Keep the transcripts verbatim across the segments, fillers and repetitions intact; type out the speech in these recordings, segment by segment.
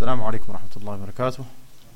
السلام عليكم ورحمة الله وبركاته.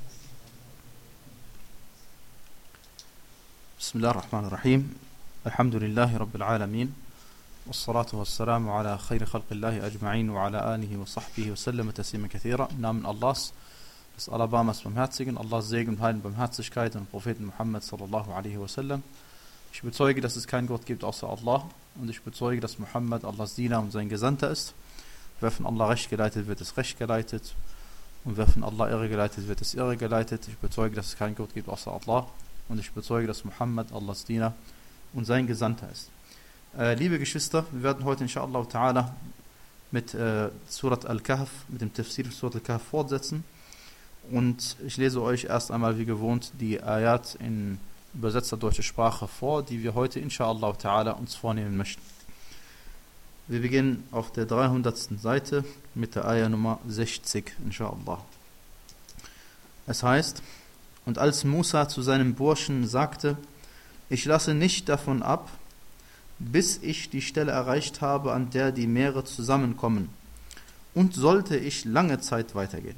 بسم الله الرحمن الرحيم. الحمد لله رب العالمين والصلاة والسلام على خير خلق الله أجمعين وعلى آله وصحبه وسلم تسليما كثيرا. Im Namen Allahs, des Alabamas Barmherzigen, Allahs Segen und Heil und Barmherzigkeit und Propheten Muhammad sallallahu alaihi wasallam. Ich bezeuge, dass es keinen Gott gibt außer Allah, und ich bezeuge, dass Muhammad Allahs Diener und sein Gesandter ist. Wer von Allah recht geleitet wird, ist recht geleitet, und wer von Allah irre geleitet wird, ist irre geleitet. Ich bezeuge, dass es keinen Gott gibt außer Allah, und ich bezeuge, dass Muhammad Allahs Diener und sein Gesandter ist. Äh, liebe Geschwister, wir werden heute inshallah ta'ala mit äh, Surat Al-Kahf, mit dem Tafsir Surat Al-Kahf fortsetzen, und ich lese euch erst einmal wie gewohnt die Ayat in übersetzter deutscher Sprache vor, die wir heute inshallah ta'ala uns vornehmen möchten. Wir beginnen auf der dreihundertsten Seite mit der Ayah Nummer sechzig, inshallah. Es heißt: Und als Musa zu seinem Burschen sagte, ich lasse nicht davon ab, bis ich die Stelle erreicht habe, an der die Meere zusammenkommen, und sollte ich lange Zeit weitergehen.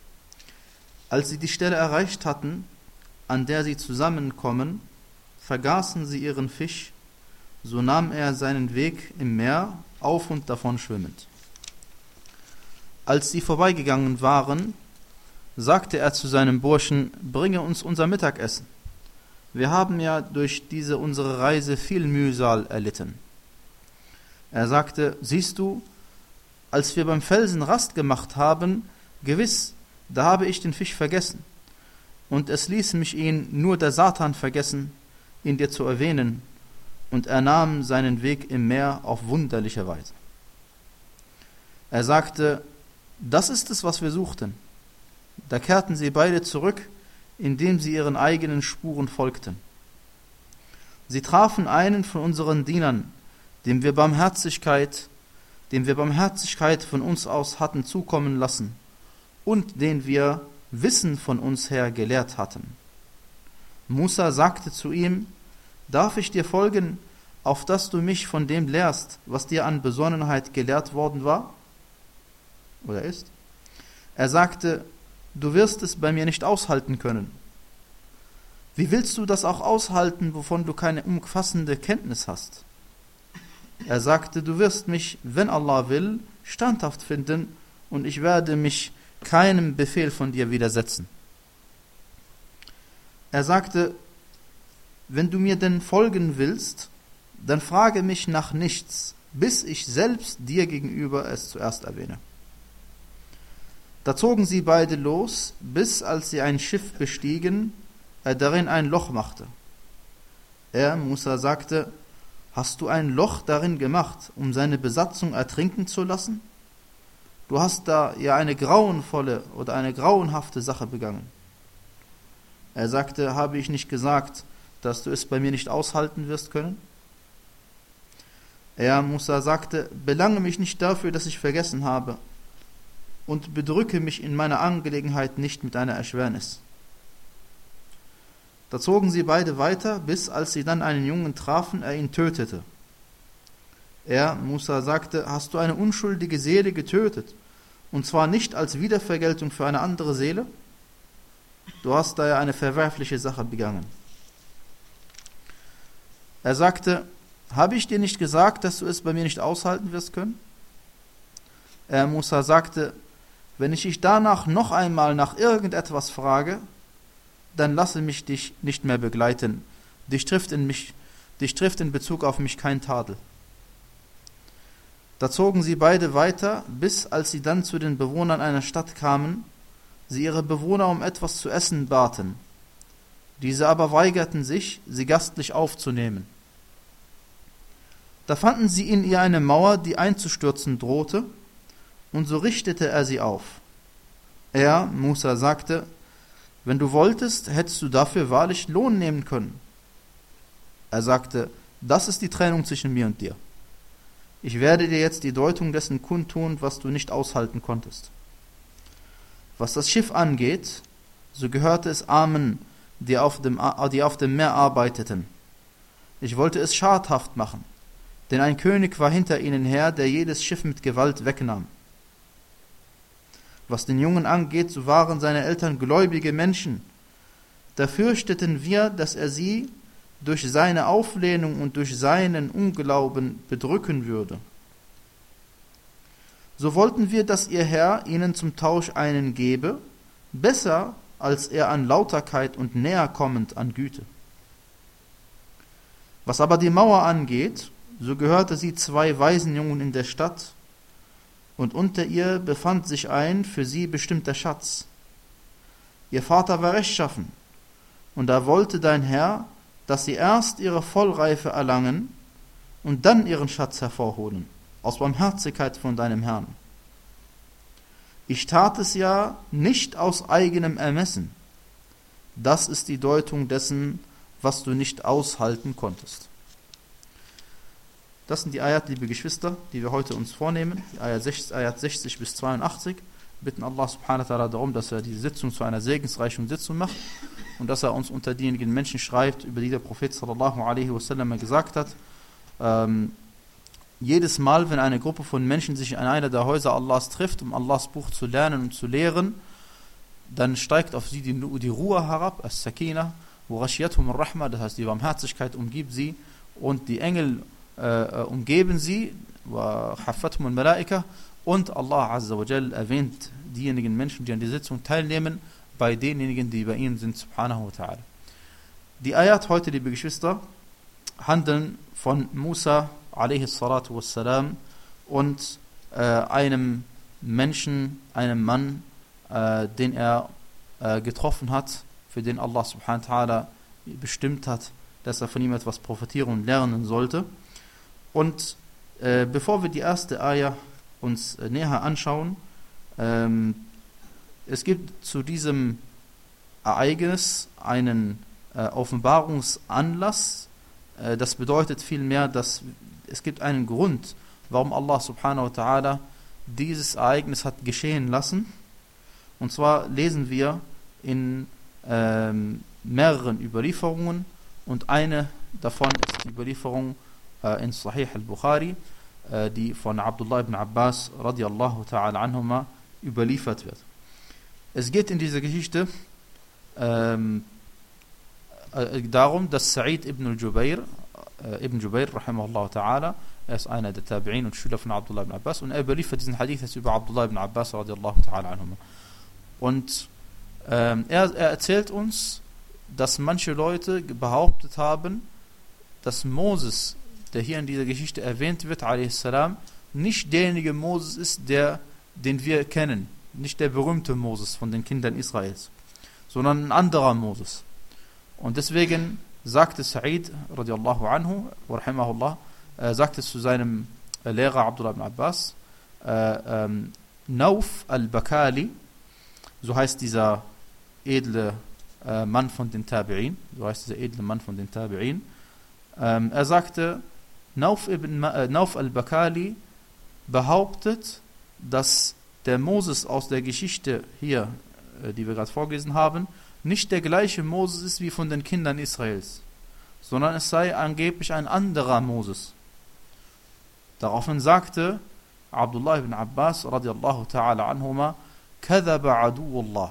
Als sie die Stelle erreicht hatten, an der sie zusammenkommen, vergaßen sie ihren Fisch, so nahm er seinen Weg im Meer, auf und davon schwimmend. Als sie vorbeigegangen waren, sagte er zu seinem Burschen, bringe uns unser Mittagessen. Wir haben ja durch diese unsere Reise viel Mühsal erlitten. Er sagte, siehst du, als wir beim Felsen Rast gemacht haben, gewiss, da habe ich den Fisch vergessen, und es ließ mich ihn nur der Satan vergessen, ihn dir zu erwähnen, und er nahm seinen Weg im Meer auf wunderliche Weise. Er sagte, das ist es, was wir suchten. Da kehrten sie beide zurück, indem sie ihren eigenen Spuren folgten. Sie trafen einen von unseren Dienern, dem wir Barmherzigkeit, dem wir Barmherzigkeit von uns aus hatten zukommen lassen und den wir Wissen von uns her gelehrt hatten. Musa sagte zu ihm, darf ich dir folgen, auf dass du mich von dem lehrst, was dir an Besonnenheit gelehrt worden war? Oder ist? Er sagte, du wirst es bei mir nicht aushalten können. Wie willst du das auch aushalten, wovon du keine umfassende Kenntnis hast? Er sagte, du wirst mich, wenn Allah will, standhaft finden, und ich werde mich keinem Befehl von dir widersetzen. Er sagte, wenn du mir denn folgen willst, dann frage mich nach nichts, bis ich selbst dir gegenüber es zuerst erwähne. Da zogen sie beide los, bis als sie ein Schiff bestiegen, er darin ein Loch machte. Er, Musa, sagte, hast du ein Loch darin gemacht, um seine Besatzung ertrinken zu lassen? Du hast da ja eine grauenvolle oder eine grauenhafte Sache begangen. Er sagte, habe ich nicht gesagt, dass du es bei mir nicht aushalten wirst können? Er, Musa, sagte, belange mich nicht dafür, dass ich vergessen habe, und bedrücke mich in meiner Angelegenheit nicht mit einer Erschwernis. Da zogen sie beide weiter, bis als sie dann einen Jungen trafen, er ihn tötete. Er, Musa, sagte, hast du eine unschuldige Seele getötet, und zwar nicht als Wiedervergeltung für eine andere Seele? Du hast daher eine verwerfliche Sache begangen. Er sagte, habe ich dir nicht gesagt, dass du es bei mir nicht aushalten wirst können? Er, Musa, sagte, wenn ich dich danach noch einmal nach irgendetwas frage, dann lasse mich dich nicht mehr begleiten. Dich trifft in mich, dich trifft in Bezug auf mich kein Tadel. Da zogen sie beide weiter, bis als sie dann zu den Bewohnern einer Stadt kamen, sie ihre Bewohner um etwas zu essen baten. Diese aber weigerten sich, sie gastlich aufzunehmen. Da fanden sie in ihr eine Mauer, die einzustürzen drohte, und so richtete er sie auf. Er, Musa, sagte, wenn du wolltest, hättest du dafür wahrlich Lohn nehmen können. Er sagte, das ist die Trennung zwischen mir und dir. Ich werde dir jetzt die Deutung dessen kundtun, was du nicht aushalten konntest. Was das Schiff angeht, so gehörte es Armen, die auf dem, die auf dem Meer arbeiteten. Ich wollte es schadhaft machen, denn ein König war hinter ihnen her, der jedes Schiff mit Gewalt wegnahm. Was den Jungen angeht, so waren seine Eltern gläubige Menschen. Da fürchteten wir, dass er sie durch seine Auflehnung und durch seinen Unglauben bedrücken würde. So wollten wir, dass ihr Herr ihnen zum Tausch einen gebe, besser als er an Lauterkeit und näher kommend an Güte. Was aber die Mauer angeht, so gehörte sie zwei Waisenjungen in der Stadt, und unter ihr befand sich ein für sie bestimmter Schatz. Ihr Vater war rechtschaffen, und da wollte dein Herr, dass sie erst ihre Vollreife erlangen und dann ihren Schatz hervorholen, aus Barmherzigkeit von deinem Herrn. Ich tat es ja nicht aus eigenem Ermessen. Das ist die Deutung dessen, was du nicht aushalten konntest. Das sind die Ayat, liebe Geschwister, die wir heute uns vornehmen, die Ayat sechzig bis zweiundachtzig. Wir bitten Allah subhanahu wa ta'ala darum, dass er diese Sitzung zu einer segensreichen Sitzung macht und dass er uns unter diejenigen Menschen schreibt, über die der Prophet sallallahu alaihi wasallam gesagt hat, ähm, jedes Mal, wenn eine Gruppe von Menschen sich in einer der Häuser Allahs trifft, um Allahs Buch zu lernen und zu lehren, dann steigt auf sie die, die Ruhe herab, as-Sakina, wo Rashiyatuhum ar-Rahma, das heißt die Barmherzigkeit umgibt sie und die Engel äh, umgeben sie, wa Haffatuhum al-Malaika, und Allah Azza wa Jal erwähnt diejenigen Menschen, die an der Sitzung teilnehmen, bei denjenigen, die bei ihnen sind, subhanahu wa ta'ala. Die Ayat heute, liebe Geschwister, handeln von Musa alaihi salatu wassalam und äh, einem Menschen, einem Mann, äh, den er äh, getroffen hat, für den Allah subhanahu wa ta'ala bestimmt hat, dass er von ihm etwas profitieren und lernen sollte. Und äh, bevor wir die erste Ayah uns äh, näher anschauen, ähm, es gibt zu diesem Ereignis einen äh, Offenbarungsanlass. Äh, das bedeutet vielmehr, dass es gibt einen Grund, warum Allah subhanahu wa ta'ala dieses Ereignis hat geschehen lassen. Und zwar lesen wir in ähm, mehreren Überlieferungen, und eine davon ist die Überlieferung äh, in Sahih al-Bukhari, äh, die von Abdullah ibn Abbas radiallahu ta'ala anhuma überliefert wird. Es geht in dieser Geschichte ähm, äh, darum, dass Sa'id ibn al-Jubayr, äh, ibn Jubayr, rahimahullah ta'ala, er ist einer der Tabi'in und Schüler von Abdullah ibn Abbas, und er überliefert diesen Hadith jetzt über Abdullah ibn Abbas radiallahu ta'ala anhuma. Und ähm, er, er erzählt uns, dass manche Leute behauptet haben, dass Moses, der hier in dieser Geschichte erwähnt wird, a.s., nicht derjenige Moses ist, der, den wir kennen, nicht der berühmte Moses von den Kindern Israels, sondern ein anderer Moses. Und deswegen sagte Sa'id radiallahu anhu, rahimahullah, äh, sagte zu seinem äh, Lehrer Abdullah ibn Abbas, äh, ähm, Nauf al-Bakali, so heißt dieser edle äh, Mann von den Tabi'in, so heißt dieser edle Mann von den Tabi'in, ähm, er sagte, Nauf, ibn, äh, Nauf al-Bakali behauptet, dass der Moses aus der Geschichte hier, äh, die wir gerade vorgelesen haben, nicht der gleiche Moses ist wie von den Kindern Israels, sondern es sei angeblich ein anderer Moses. Daraufhin sagte Abdullah ibn Abbas radiallahu ta'ala anhuma, Kadhaba aduullah.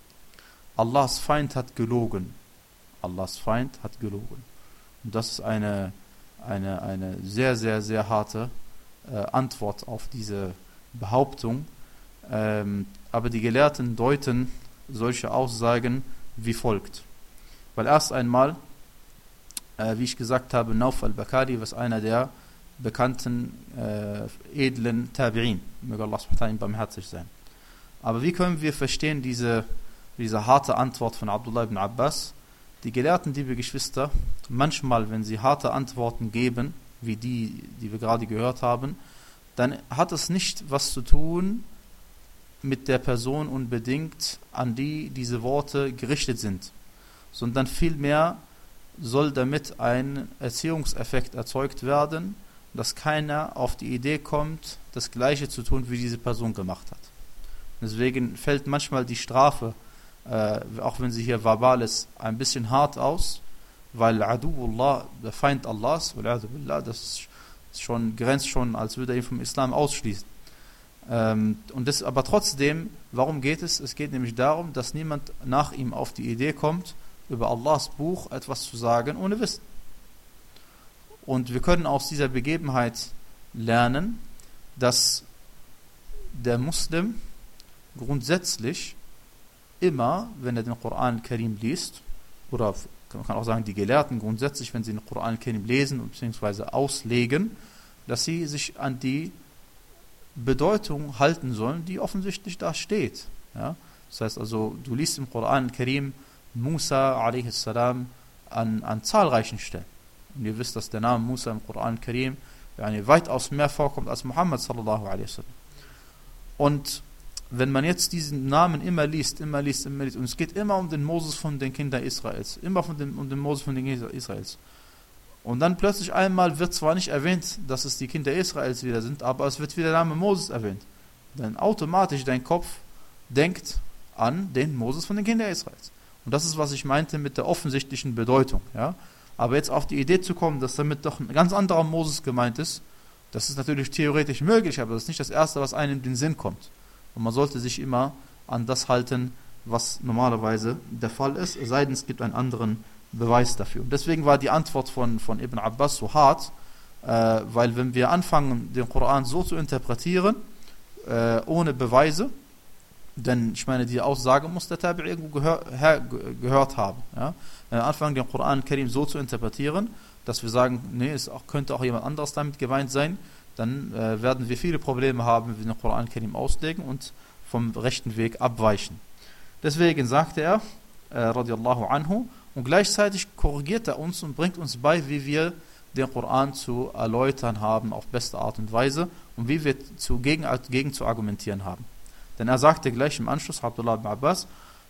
Allahs Feind hat gelogen. Allahs Feind hat gelogen. Und das ist eine, eine, eine sehr, sehr, sehr harte äh, Antwort auf diese Behauptung. Ähm, aber die Gelehrten deuten solche Aussagen wie folgt. Weil erst einmal, äh, wie ich gesagt habe, Nauf al-Bakali, was einer der bekannten äh, edlen Tabi'in, möge Allah subhanahu wa ta'ala ihm barmherzig sein. Aber wie können wir verstehen diese, diese harte Antwort von Abdullah ibn Abbas? Die Gelehrten, liebe Geschwister, manchmal, wenn sie harte Antworten geben, wie die, die wir gerade gehört haben, dann hat es nicht was zu tun mit der Person unbedingt, an die diese Worte gerichtet sind, sondern vielmehr soll damit ein Erziehungseffekt erzeugt werden, dass keiner auf die Idee kommt, das Gleiche zu tun, wie diese Person gemacht hat. Deswegen fällt manchmal die Strafe, äh, auch wenn sie hier verbal ist, ein bisschen hart aus, weil Aduullah, der Feind Allahs, das ist schon, grenzt schon, als würde er ihn vom Islam ausschließen. Ähm, und das, aber trotzdem, warum geht es? Es geht nämlich darum, dass niemand nach ihm auf die Idee kommt, über Allahs Buch etwas zu sagen ohne Wissen. Und wir können aus dieser Begebenheit lernen, dass der Muslim grundsätzlich immer, wenn er den Koran al-Karim liest, oder man kann auch sagen, die Gelehrten grundsätzlich, wenn sie den Koran al-Karim lesen bzw. auslegen, dass sie sich an die Bedeutung halten sollen, die offensichtlich da steht. Ja? Das heißt also, du liest im Koran al-Karim Musa a.s. an, an zahlreichen Stellen. Und ihr wisst, dass der Name Musa im Koran al-Karim yani weitaus mehr vorkommt als Muhammad sallallahu alaihi wasallam. Und wenn man jetzt diesen Namen immer liest, immer liest, immer liest, und es geht immer um den Moses von den Kindern Israels, immer von dem, um den Moses von den Kindern Israels. Und dann plötzlich einmal wird zwar nicht erwähnt, dass es die Kinder Israels wieder sind, aber es wird wieder der Name Moses erwähnt. Dann automatisch dein Kopf denkt an den Moses von den Kindern Israels. Und das ist, was ich meinte mit der offensichtlichen Bedeutung. Ja? Aber jetzt auf die Idee zu kommen, dass damit doch ein ganz anderer Moses gemeint ist, das ist natürlich theoretisch möglich, aber das ist nicht das Erste, was einem in den Sinn kommt. Und man sollte sich immer an das halten, was normalerweise der Fall ist, es sei denn, es gibt einen anderen Beweis dafür. Und deswegen war die Antwort von, von Ibn Abbas so hart, äh, weil wenn wir anfangen, den Koran so zu interpretieren, äh, ohne Beweise, denn ich meine, die Aussage muss der Tabi irgendwo gehör, her, gehört haben. Ja? Wenn wir anfangen, den Koran al-Karim so zu interpretieren, dass wir sagen, nee, es auch, könnte auch jemand anderes damit gemeint sein, dann äh, werden wir viele Probleme haben, wenn wir den Koran al-Karim auslegen und vom rechten Weg abweichen. Deswegen sagte er, äh, radiallahu anhu, und gleichzeitig korrigiert er uns und bringt uns bei, wie wir den Koran zu erläutern haben auf beste Art und Weise und wie wir zu, gegen, gegen zu argumentieren haben. Denn er sagte gleich im Anschluss, Abdullah ibn Abbas,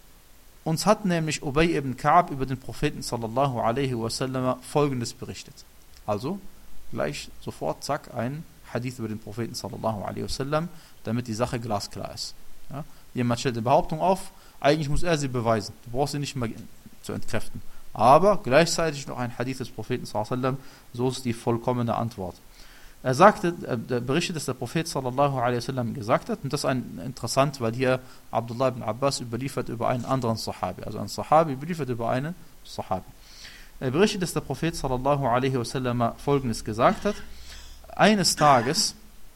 uns hat nämlich Ubay ibn Ka'b über den Propheten sallallahu alaihi wasallam Folgendes berichtet. Also gleich sofort, zack, ein Hadith über den Propheten sallallahu alaihi wasallam, damit die Sache glasklar ist. Ja? Jemand stellt eine Behauptung auf, eigentlich muss er sie beweisen. Du brauchst sie nicht mal zu entkräften. Aber gleichzeitig noch ein Hadith des Propheten sallallahu alaihi wasallam, so ist die vollkommene Antwort. Er sagte, er berichtet, dass der Prophet sallallahu alaihi wasallam gesagt hat, und das ist ein, interessant, weil hier Abdullah ibn Abbas überliefert über einen anderen Sahabi, also ein Sahabi überliefert über einen Sahabi. Er berichtet, dass der Prophet sallallahu alaihi wasallam Folgendes gesagt hat: Eines Tages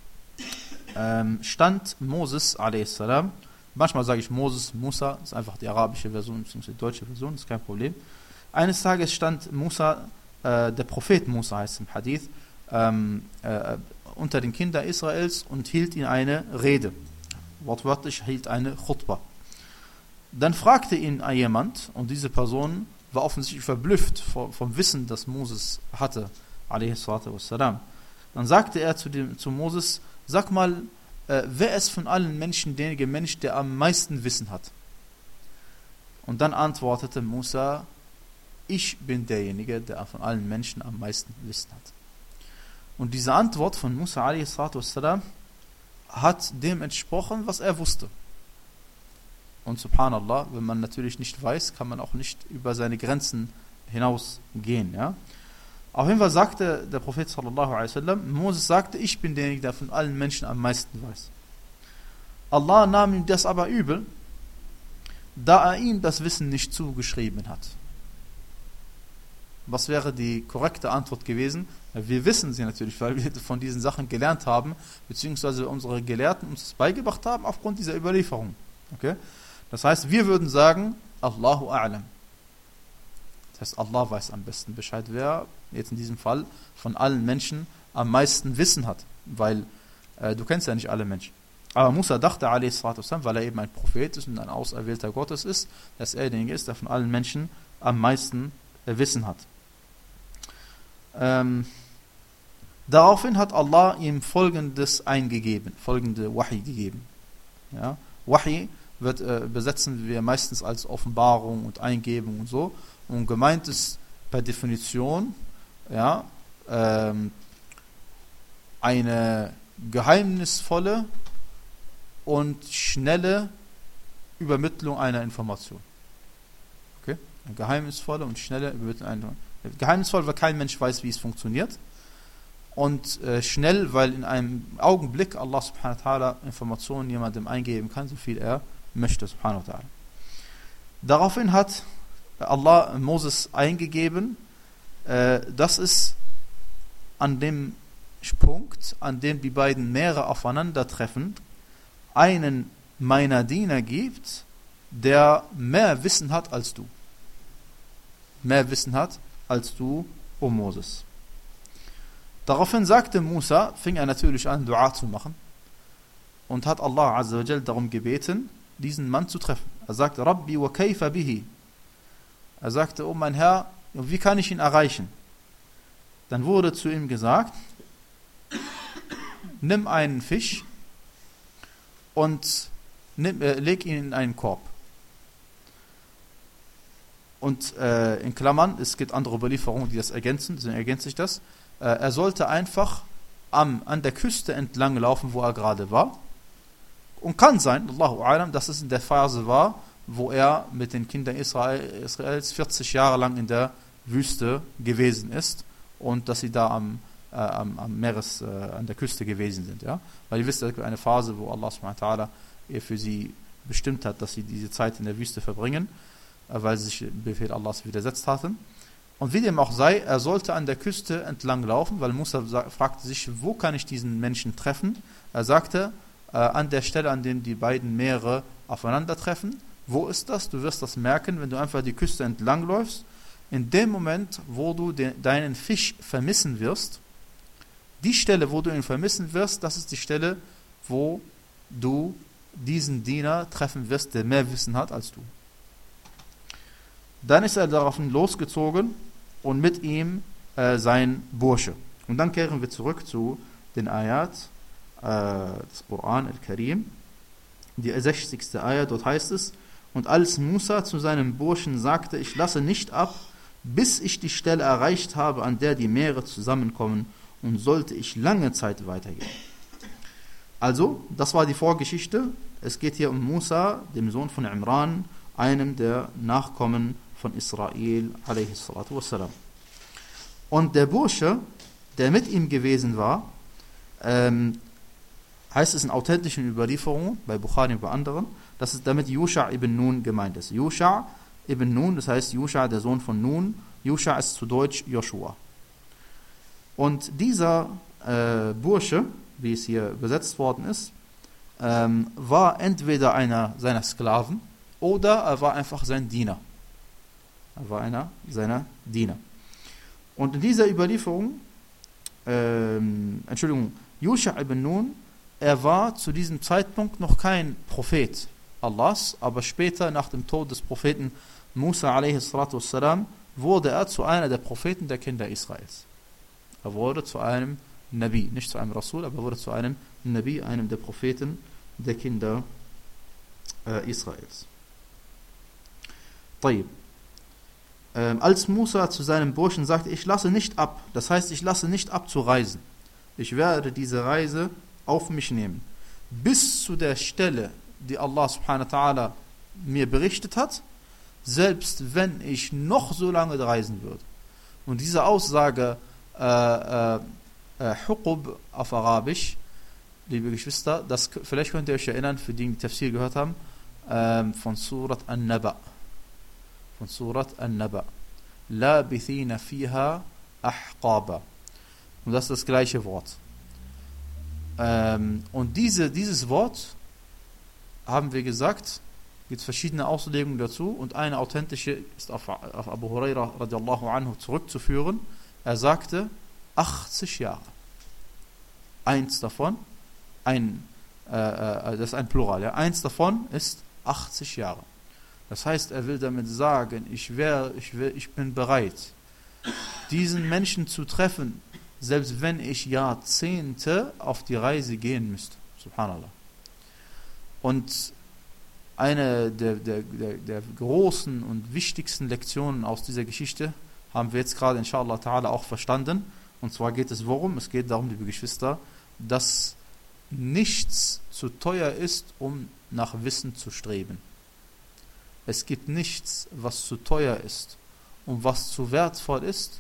ähm, stand Moses alaihi salam, manchmal sage ich Moses, Musa, das ist einfach die arabische Version, bzw. die deutsche Version, ist kein Problem. Eines Tages stand Musa, äh, der Prophet Musa heißt im Hadith, Ähm, äh, unter den Kindern Israels und hielt ihnen eine Rede. Wortwörtlich hielt eine Khutbah. Dann fragte ihn jemand, und diese Person war offensichtlich verblüfft vom, vom Wissen, das Moses hatte, alaihi salatu wassalam. Dann sagte er zu, dem, zu Moses, sag mal, äh, wer ist von allen Menschen derjenige Mensch, der am meisten Wissen hat? Und dann antwortete Musa, ich bin derjenige, der von allen Menschen am meisten Wissen hat. Und diese Antwort von Musa alaihi salatu wassalam hat dem entsprochen, was er wusste. Und subhanallah, wenn man natürlich nicht weiß, kann man auch nicht über seine Grenzen hinausgehen. Ja? Auf jeden Fall sagte der Prophet sallallahu alaihi wasallam, Moses sagte, ich bin derjenige, der von allen Menschen am meisten weiß. Allah nahm ihm das aber übel, da er ihm das Wissen nicht zugeschrieben hat. Was wäre die korrekte Antwort gewesen? Wir wissen sie natürlich, weil wir von diesen Sachen gelernt haben, beziehungsweise unsere Gelehrten uns das beigebracht haben aufgrund dieser Überlieferung. Okay? Das heißt, wir würden sagen, Allahu a'lam. Das heißt, Allah weiß am besten Bescheid, wer jetzt in diesem Fall von allen Menschen am meisten Wissen hat. Weil äh, du kennst ja nicht alle Menschen. Aber Musa dachte, alaihi salatu wassalam, weil er eben ein Prophet ist und ein Auserwählter Gottes ist, dass er derjenige ist, der von allen Menschen am meisten äh, Wissen hat. Ähm, daraufhin hat Allah ihm Folgendes eingegeben, folgende Wahi gegeben. Ja? Wahi wird, äh, besetzen wir meistens als Offenbarung und Eingebung und so. Und gemeint ist per Definition ja, ähm, eine geheimnisvolle und schnelle Übermittlung einer Information. Okay? Eine geheimnisvolle und schnelle Übermittlung einer Information. Geheimnisvoll, weil kein Mensch weiß, wie es funktioniert. und äh, schnell, weil in einem Augenblick Allah subhanahu wa ta'ala Informationen jemandem eingeben kann, so viel er möchte, subhanahu wa ta'ala. Daraufhin hat Allah Moses eingegeben, äh, dass es an dem Punkt, an dem die beiden Meere aufeinandertreffen, einen meiner Diener gibt, der mehr Wissen hat als du. Mehr Wissen hat als du, o Moses. Daraufhin sagte Musa, fing er natürlich an, Dua zu machen und hat Allah Azza wa Jal darum gebeten, diesen Mann zu treffen. Er sagte, Rabbi wa kayfa bihi. Er sagte, oh mein Herr, wie kann ich ihn erreichen? Dann wurde zu ihm gesagt, nimm einen Fisch und nimm, äh, leg ihn in einen Korb. Und äh, in Klammern, es gibt andere Überlieferungen, die das ergänzen, deswegen ergänzt sich das. Äh, er sollte einfach am, an der Küste entlang laufen, wo er gerade war. Und kann sein, Allahu A'lam, dass es in der Phase war, wo er mit den Kindern Israel, Israels vierzig Jahre lang in der Wüste gewesen ist und dass sie da am, äh, am, am Meeres, äh, an der Küste gewesen sind. Ja? Weil ihr wisst, es gibt eine Phase, wo Allah subhanahu wa ta'ala für sie bestimmt hat, dass sie diese Zeit in der Wüste verbringen, äh, weil sie sich dem Befehl Allahs widersetzt hatten. Und wie dem auch sei, er sollte an der Küste entlang laufen, weil Musa fragte sich, wo kann ich diesen Menschen treffen? Er sagte, äh, an der Stelle, an dem die beiden Meere aufeinandertreffen. Wo ist das? Du wirst das merken, wenn du einfach die Küste entlang läufst. In dem Moment, wo du de, deinen Fisch vermissen wirst, die Stelle, wo du ihn vermissen wirst, das ist die Stelle, wo du diesen Diener treffen wirst, der mehr Wissen hat als du. Dann ist er daraufhin losgezogen und mit ihm äh, sein Bursche. Und dann kehren wir zurück zu den Ayat äh, des Koran al-Karim. Die sechzigste Ayat, dort heißt es, und als Musa zu seinem Burschen sagte, ich lasse nicht ab, bis ich die Stelle erreicht habe, an der die Meere zusammenkommen, und sollte ich lange Zeit weitergehen. Also, das war die Vorgeschichte. Es geht hier um Musa, dem Sohn von Imran, einem der Nachkommen von Israel, alaihi salatu wassalam. Und der Bursche, der mit ihm gewesen war, ähm, heißt es in authentischen Überlieferungen, bei Bukhari und bei anderen, dass es damit Yusha ibn Nun gemeint ist. Yusha ibn Nun, das heißt Yusha, der Sohn von Nun. Yusha ist zu Deutsch Joshua. Und dieser äh, Bursche, wie es hier übersetzt worden ist, ähm, war entweder einer seiner Sklaven oder er war einfach sein Diener. Er war einer seiner Diener. Und in dieser Überlieferung, ähm, Entschuldigung, Yusha ibn Nun, er war zu diesem Zeitpunkt noch kein Prophet Allahs, aber später, nach dem Tod des Propheten Musa alaihi salatu wassalam, wurde er zu einer der Propheten der Kinder Israels. Er wurde zu einem Nabi, nicht zu einem Rasul, aber er wurde zu einem Nabi, einem der Propheten der Kinder äh, Israels. طيب. Ähm, als Musa zu seinem Burschen sagte, ich lasse nicht ab, das heißt, ich lasse nicht ab zu reisen. Ich werde diese Reise auf mich nehmen. Bis zu der Stelle, die Allah subhanahu wa ta'ala mir berichtet hat, selbst wenn ich noch so lange reisen würde. Und diese Aussage, äh, äh, äh, Huqub auf Arabisch, liebe Geschwister, das, vielleicht könnt ihr euch erinnern, für die, die Tafsir gehört haben, äh, von Surat An-Naba. Von Surat An-Naba. Labithina fiha ahqaba. Und das ist das gleiche Wort. Ähm, und diese, dieses Wort, haben wir gesagt, gibt es verschiedene Auslegungen dazu und eine authentische ist auf, auf Abu Huraira radiallahu anhu zurückzuführen. Er sagte achtzig Jahre. Eins davon, ein, äh, äh, das ist ein Plural, ja. Eins davon ist achtzig Jahre. Das heißt, er will damit sagen, ich, wär, ich, wär, ich bin bereit, diesen Menschen zu treffen, selbst wenn ich Jahrzehnte auf die Reise gehen müsste. Subhanallah. Und eine der, der, der, der großen und wichtigsten Lektionen aus dieser Geschichte haben wir jetzt gerade inshallah ta'ala auch verstanden. Und zwar geht es worum? Es geht darum, liebe Geschwister, dass nichts zu teuer ist, um nach Wissen zu streben. Es gibt nichts, was zu teuer ist und was zu wertvoll ist,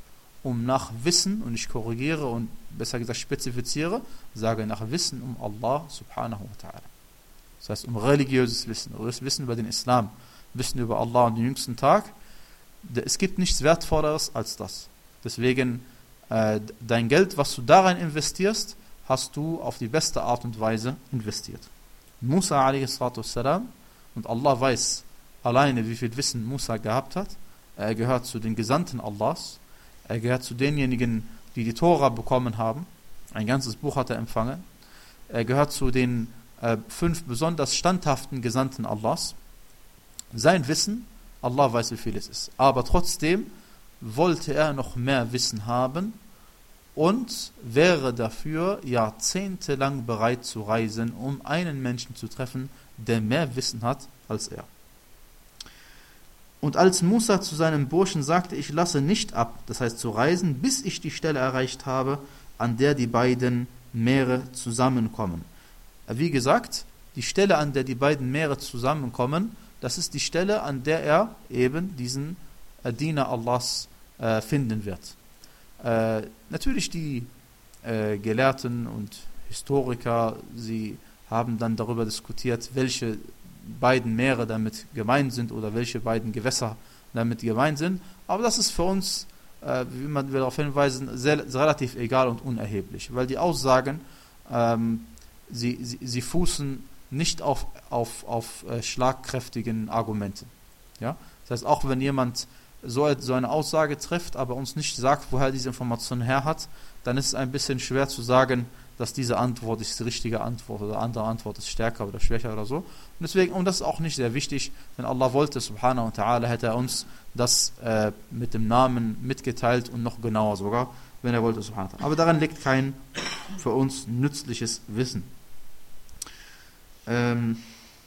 um nach Wissen, und ich korrigiere und besser gesagt spezifiziere, sage nach Wissen um Allah subhanahu wa ta'ala. Das heißt um religiöses Wissen, Wissen über den Islam, Wissen über Allah und den jüngsten Tag. Es gibt nichts Wertvolleres als das. Deswegen, äh, dein Geld, was du da rein investierst, hast du auf die beste Art und Weise investiert. Musa a.s. und Allah weiß alleine, wie viel Wissen Musa gehabt hat. Er gehört zu den Gesandten Allahs. Er gehört zu denjenigen, die die Tora bekommen haben. Ein ganzes Buch hat er empfangen. Er gehört zu den äh, fünf besonders standhaften Gesandten Allahs. Sein Wissen, Allah weiß, wie viel es ist. Aber trotzdem wollte er noch mehr Wissen haben und wäre dafür jahrzehntelang bereit zu reisen, um einen Menschen zu treffen, der mehr Wissen hat als er. Und als Musa zu seinem Burschen sagte, ich lasse nicht ab, das heißt zu reisen, bis ich die Stelle erreicht habe, an der die beiden Meere zusammenkommen. Wie gesagt, die Stelle, an der die beiden Meere zusammenkommen, das ist die Stelle, an der er eben diesen Diener Allahs äh, finden wird. Äh, natürlich die äh, Gelehrten und Historiker, sie haben dann darüber diskutiert, welche beiden Meere damit gemeint sind oder welche beiden Gewässer damit gemeint sind. Aber das ist für uns, äh, wie man will darauf hinweisen, sehr, sehr relativ egal und unerheblich, weil die Aussagen, ähm, sie, sie, sie fußen nicht auf, auf, auf äh, schlagkräftigen Argumenten. Ja? Das heißt, auch wenn jemand so, so eine Aussage trifft, aber uns nicht sagt, woher diese Information her hat, dann ist es ein bisschen schwer zu sagen, dass diese Antwort ist die richtige Antwort oder andere Antwort ist stärker oder schwächer oder so. Und deswegen, und das ist auch nicht sehr wichtig, wenn Allah wollte, subhanahu wa ta'ala, hätte er uns das äh, mit dem Namen mitgeteilt und noch genauer sogar, wenn er wollte, subhanahu wa ta'ala. Aber daran liegt kein für uns nützliches Wissen. Ähm,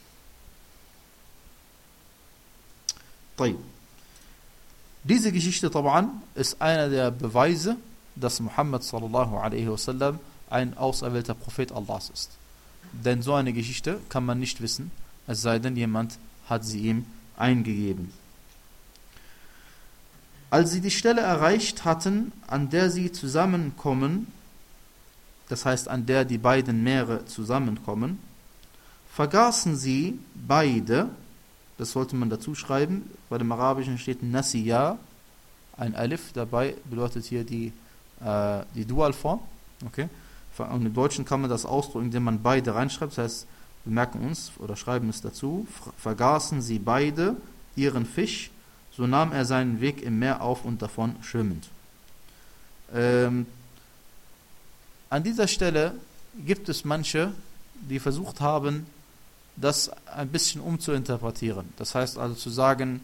Diese Geschichte طبعا ist einer der Beweise, dass Muhammad sallallahu alaihi wasallam ein auserwählter Prophet Allahs ist. Denn so eine Geschichte kann man nicht wissen, es sei denn, jemand hat sie ihm eingegeben. Als sie die Stelle erreicht hatten, an der sie zusammenkommen, das heißt, an der die beiden Meere zusammenkommen, vergaßen sie beide, das sollte man dazu schreiben, bei dem Arabischen steht Nasiya, ein Alif dabei bedeutet hier die, äh, die Dualform. Okay? Und im Deutschen kann man das ausdrücken, indem man beide reinschreibt. Das heißt, wir merken uns oder schreiben es dazu, vergaßen sie beide ihren Fisch, so nahm er seinen Weg im Meer auf und davon schwimmend. Ähm, an dieser Stelle gibt es manche, die versucht haben, das ein bisschen umzuinterpretieren. Das heißt also zu sagen,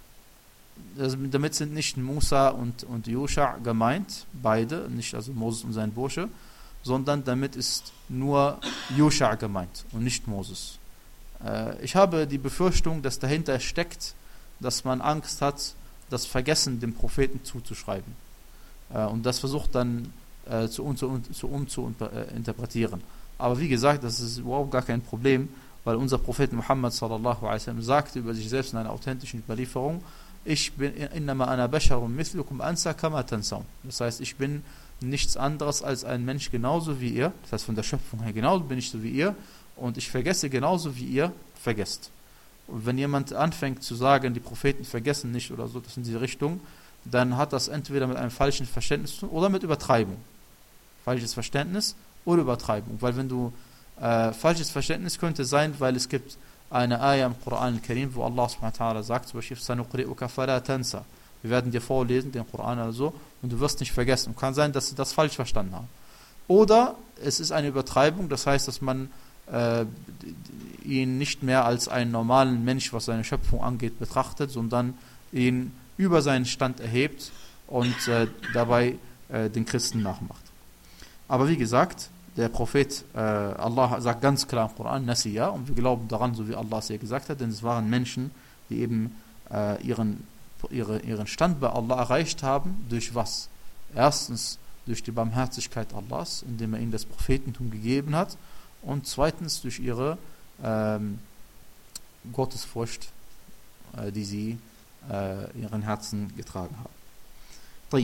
damit sind nicht Musa und, und Joscha gemeint, beide, nicht also Moses und sein Bursche, sondern damit ist nur Joscha gemeint und nicht Moses. Äh, ich habe die Befürchtung, dass dahinter steckt, dass man Angst hat, das Vergessen dem Propheten zuzuschreiben. Äh, und das versucht dann äh, zu, um, zu, zu, um zu äh, interpretieren. Aber wie gesagt, das ist überhaupt gar kein Problem, weil unser Prophet Muhammad sallallahu alaihi wasallam sagte über sich selbst in einer authentischen Überlieferung, ich bin innama ana basharun mithlukum ansa kama tansaun. Das heißt, ich bin nichts anderes als ein Mensch genauso wie ihr. Das heißt, von der Schöpfung her genauso bin ich so wie ihr und ich vergesse genauso wie ihr vergesst. Und wenn jemand anfängt zu sagen, die Propheten vergessen nicht oder so, das in diese Richtung, dann hat das entweder mit einem falschen Verständnis zu tun oder mit Übertreibung. Falsches Verständnis oder Übertreibung. Weil wenn du äh, falsches Verständnis könnte sein, weil es gibt eine Ayah im Koran al-Karim, wo Allah subhanahu wa ta'ala sagt, zum Beispiel, Sanuqri'uka fala tansa. Wir werden dir vorlesen, den Koran oder so, und du wirst nicht vergessen. Und kann sein, dass sie das falsch verstanden haben. Oder es ist eine Übertreibung, das heißt, dass man äh, ihn nicht mehr als einen normalen Mensch, was seine Schöpfung angeht, betrachtet, sondern ihn über seinen Stand erhebt und äh, dabei äh, den Christen nachmacht. Aber wie gesagt, der Prophet, äh, Allah sagt ganz klar im Koran, Nasiya, und wir glauben daran, so wie Allah es ja gesagt hat, denn es waren Menschen, die eben äh, ihren, ihre, ihren Stand bei Allah erreicht haben, durch was? Erstens durch die Barmherzigkeit Allahs, indem er ihnen das Prophetentum gegeben hat, und zweitens durch ihre ähm, Gottesfurcht, äh, die sie äh, in ihren Herzen getragen haben. طيب.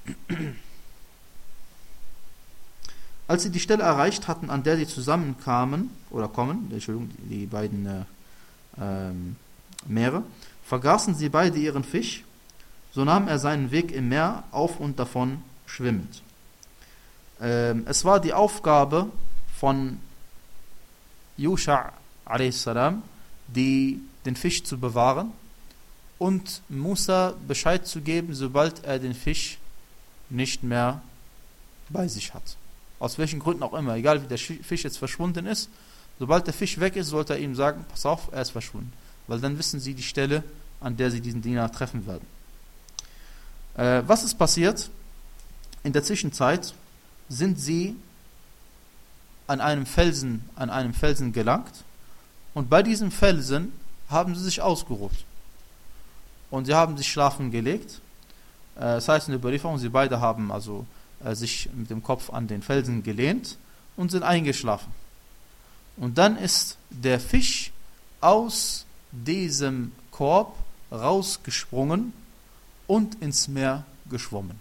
Als sie die Stelle erreicht hatten, an der sie zusammenkamen, oder kommen, Entschuldigung, die beiden äh, ähm, Meere, vergaßen sie beide ihren Fisch, so nahm er seinen Weg im Meer auf und davon schwimmend. Ähm, es war die Aufgabe von Yusha a s, die den Fisch zu bewahren und Musa Bescheid zu geben, sobald er den Fisch nicht mehr bei sich hat. Aus welchen Gründen auch immer, egal wie der Fisch jetzt verschwunden ist, sobald der Fisch weg ist, sollte er ihm sagen, pass auf, er ist verschwunden. Weil dann wissen sie die Stelle, an der sie diesen Diener treffen werden. Äh, was ist passiert? In der Zwischenzeit sind sie an einem Felsen, an einem Felsen gelangt und bei diesem Felsen haben sie sich ausgeruht. Und sie haben sich schlafen gelegt. Äh, das heißt in der Überlieferung, sie beide haben also sich mit dem Kopf an den Felsen gelehnt und sind eingeschlafen. Und dann ist der Fisch aus diesem Korb rausgesprungen und ins Meer geschwommen.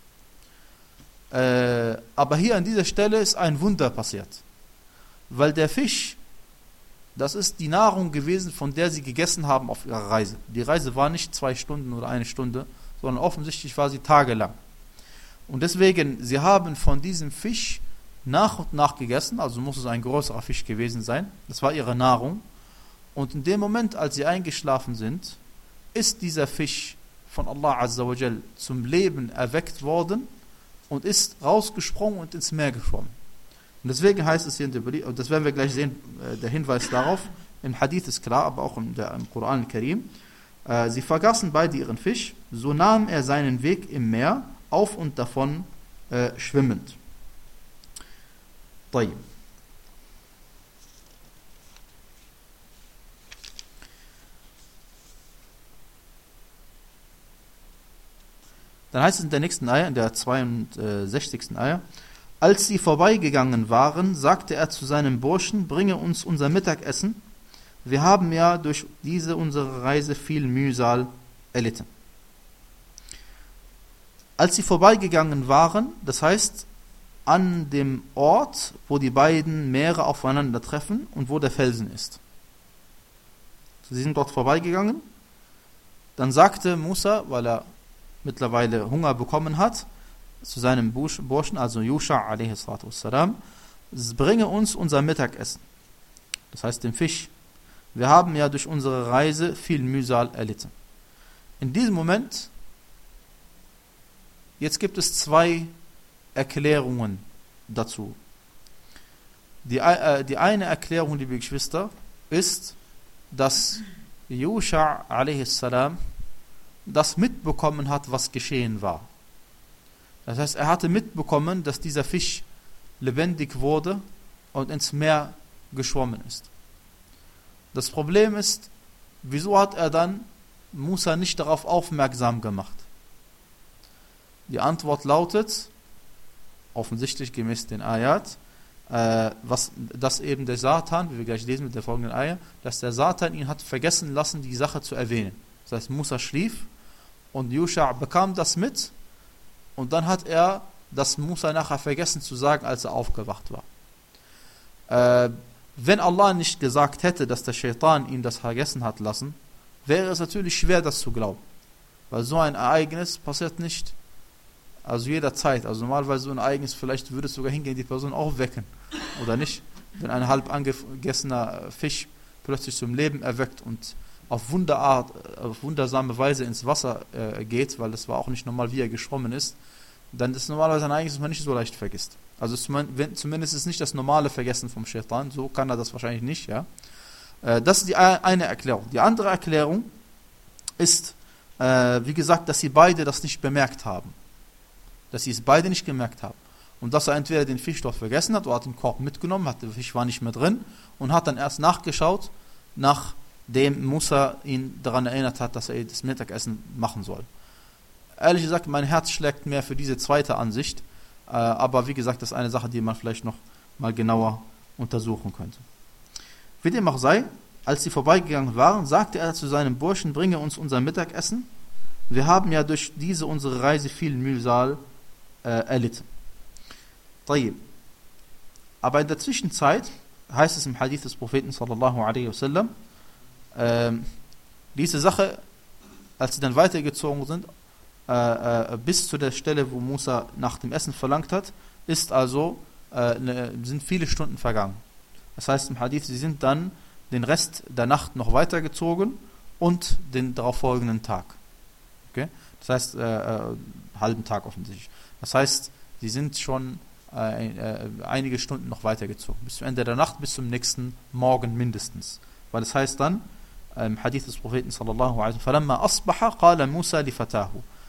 Äh, aber hier an dieser Stelle ist ein Wunder passiert. Weil der Fisch, das ist die Nahrung gewesen, von der sie gegessen haben auf ihrer Reise. Die Reise war nicht zwei Stunden oder eine Stunde, sondern offensichtlich war sie tagelang. Und deswegen, sie haben von diesem Fisch nach und nach gegessen, also muss es ein größerer Fisch gewesen sein, das war ihre Nahrung. Und in dem Moment, als sie eingeschlafen sind, ist dieser Fisch von Allah Azza wa Jal zum Leben erweckt worden und ist rausgesprungen und ins Meer geschwommen. Und deswegen heißt es hier in der Bericht, und das werden wir gleich sehen, der Hinweis darauf, im Hadith ist klar, aber auch im, der, im Koran Karim, äh, sie vergaßen beide ihren Fisch, so nahm er seinen Weg im Meer, auf und davon äh, schwimmend. طيب. Dann heißt es in der nächsten Eier, in der zweiundsechzigsten Eier, als sie vorbeigegangen waren, sagte er zu seinem Burschen, bringe uns unser Mittagessen, wir haben ja durch diese unsere Reise viel Mühsal erlitten. Als sie vorbeigegangen waren, das heißt an dem Ort, wo die beiden Meere aufeinandertreffen und wo der Felsen ist. Sie sind dort vorbeigegangen. Dann sagte Musa, weil er mittlerweile Hunger bekommen hat, zu seinem Burschen, also Yusha a s, bringe uns unser Mittagessen. Das heißt den Fisch. Wir haben ja durch unsere Reise viel Mühsal erlitten. In diesem Moment, jetzt gibt es zwei Erklärungen dazu. Die, äh, die eine Erklärung, liebe Geschwister, ist, dass Yusha a s das mitbekommen hat, was geschehen war. Das heißt, er hatte mitbekommen, dass dieser Fisch lebendig wurde und ins Meer geschwommen ist. Das Problem ist, wieso hat er dann Musa nicht darauf aufmerksam gemacht? Die Antwort lautet, offensichtlich gemäß den Ayat, äh, was, dass eben der Satan, wie wir gleich lesen mit der folgenden Ayat, dass der Satan ihn hat vergessen lassen, die Sache zu erwähnen. Das heißt, Musa schlief und Yusha bekam das mit und dann hat er das Musa nachher vergessen zu sagen, als er aufgewacht war. Äh, wenn Allah nicht gesagt hätte, dass der Shaitan ihn das vergessen hat lassen, wäre es natürlich schwer, das zu glauben. Weil so ein Ereignis passiert nicht also jederzeit. Also normalerweise so ein Ereignis, vielleicht würde es sogar hingehen, die Person auch wecken. Oder nicht? Wenn ein halb angegessener Fisch plötzlich zum Leben erweckt und auf Wunderart, auf wundersame Weise ins Wasser äh, geht, weil das war auch nicht normal, wie er geschwommen ist, dann ist normalerweise ein Ereignis, das man nicht so leicht vergisst. Also zumindest ist es nicht das normale Vergessen vom Shaitan, so kann er das wahrscheinlich nicht. Ja. Äh, das ist die eine Erklärung. Die andere Erklärung ist, äh, wie gesagt, dass sie beide das nicht bemerkt haben. Dass sie es beide nicht gemerkt haben. Und dass er entweder den Fisch dort vergessen hat oder hat den Korb mitgenommen, hat, der Fisch war nicht mehr drin und hat dann erst nachgeschaut, nachdem Musa ihn daran erinnert hat, dass er das Mittagessen machen soll. Ehrlich gesagt, mein Herz schlägt mehr für diese zweite Ansicht, äh, aber wie gesagt, das ist eine Sache, die man vielleicht noch mal genauer untersuchen könnte. Wie dem auch sei, als sie vorbeigegangen waren, sagte er zu seinem Burschen, bringe uns unser Mittagessen. Wir haben ja durch diese unsere Reise viel Mühsal äh, erlitten. طيب. Aber in der Zwischenzeit heißt es im Hadith des Propheten sallallahu alaihi wasallam, ähm, diese Sache, als sie dann weitergezogen sind, äh, äh, bis zu der Stelle, wo Musa nach dem Essen verlangt hat, ist also, äh, ne, sind viele Stunden vergangen. Das heißt im Hadith, sie sind dann den Rest der Nacht noch weitergezogen und den darauffolgenden Tag. Okay? Das heißt, äh, äh, halben Tag offensichtlich. Das heißt, sie sind schon äh, äh, einige Stunden noch weitergezogen. Bis zum Ende der Nacht, bis zum nächsten Morgen mindestens. Weil es heißt dann, äh, im Hadith des Propheten sallallahu alaihi wasallam, فَلَمَّا أَصْبَحَ قَالَ مُوسَى لِفَتَاهُ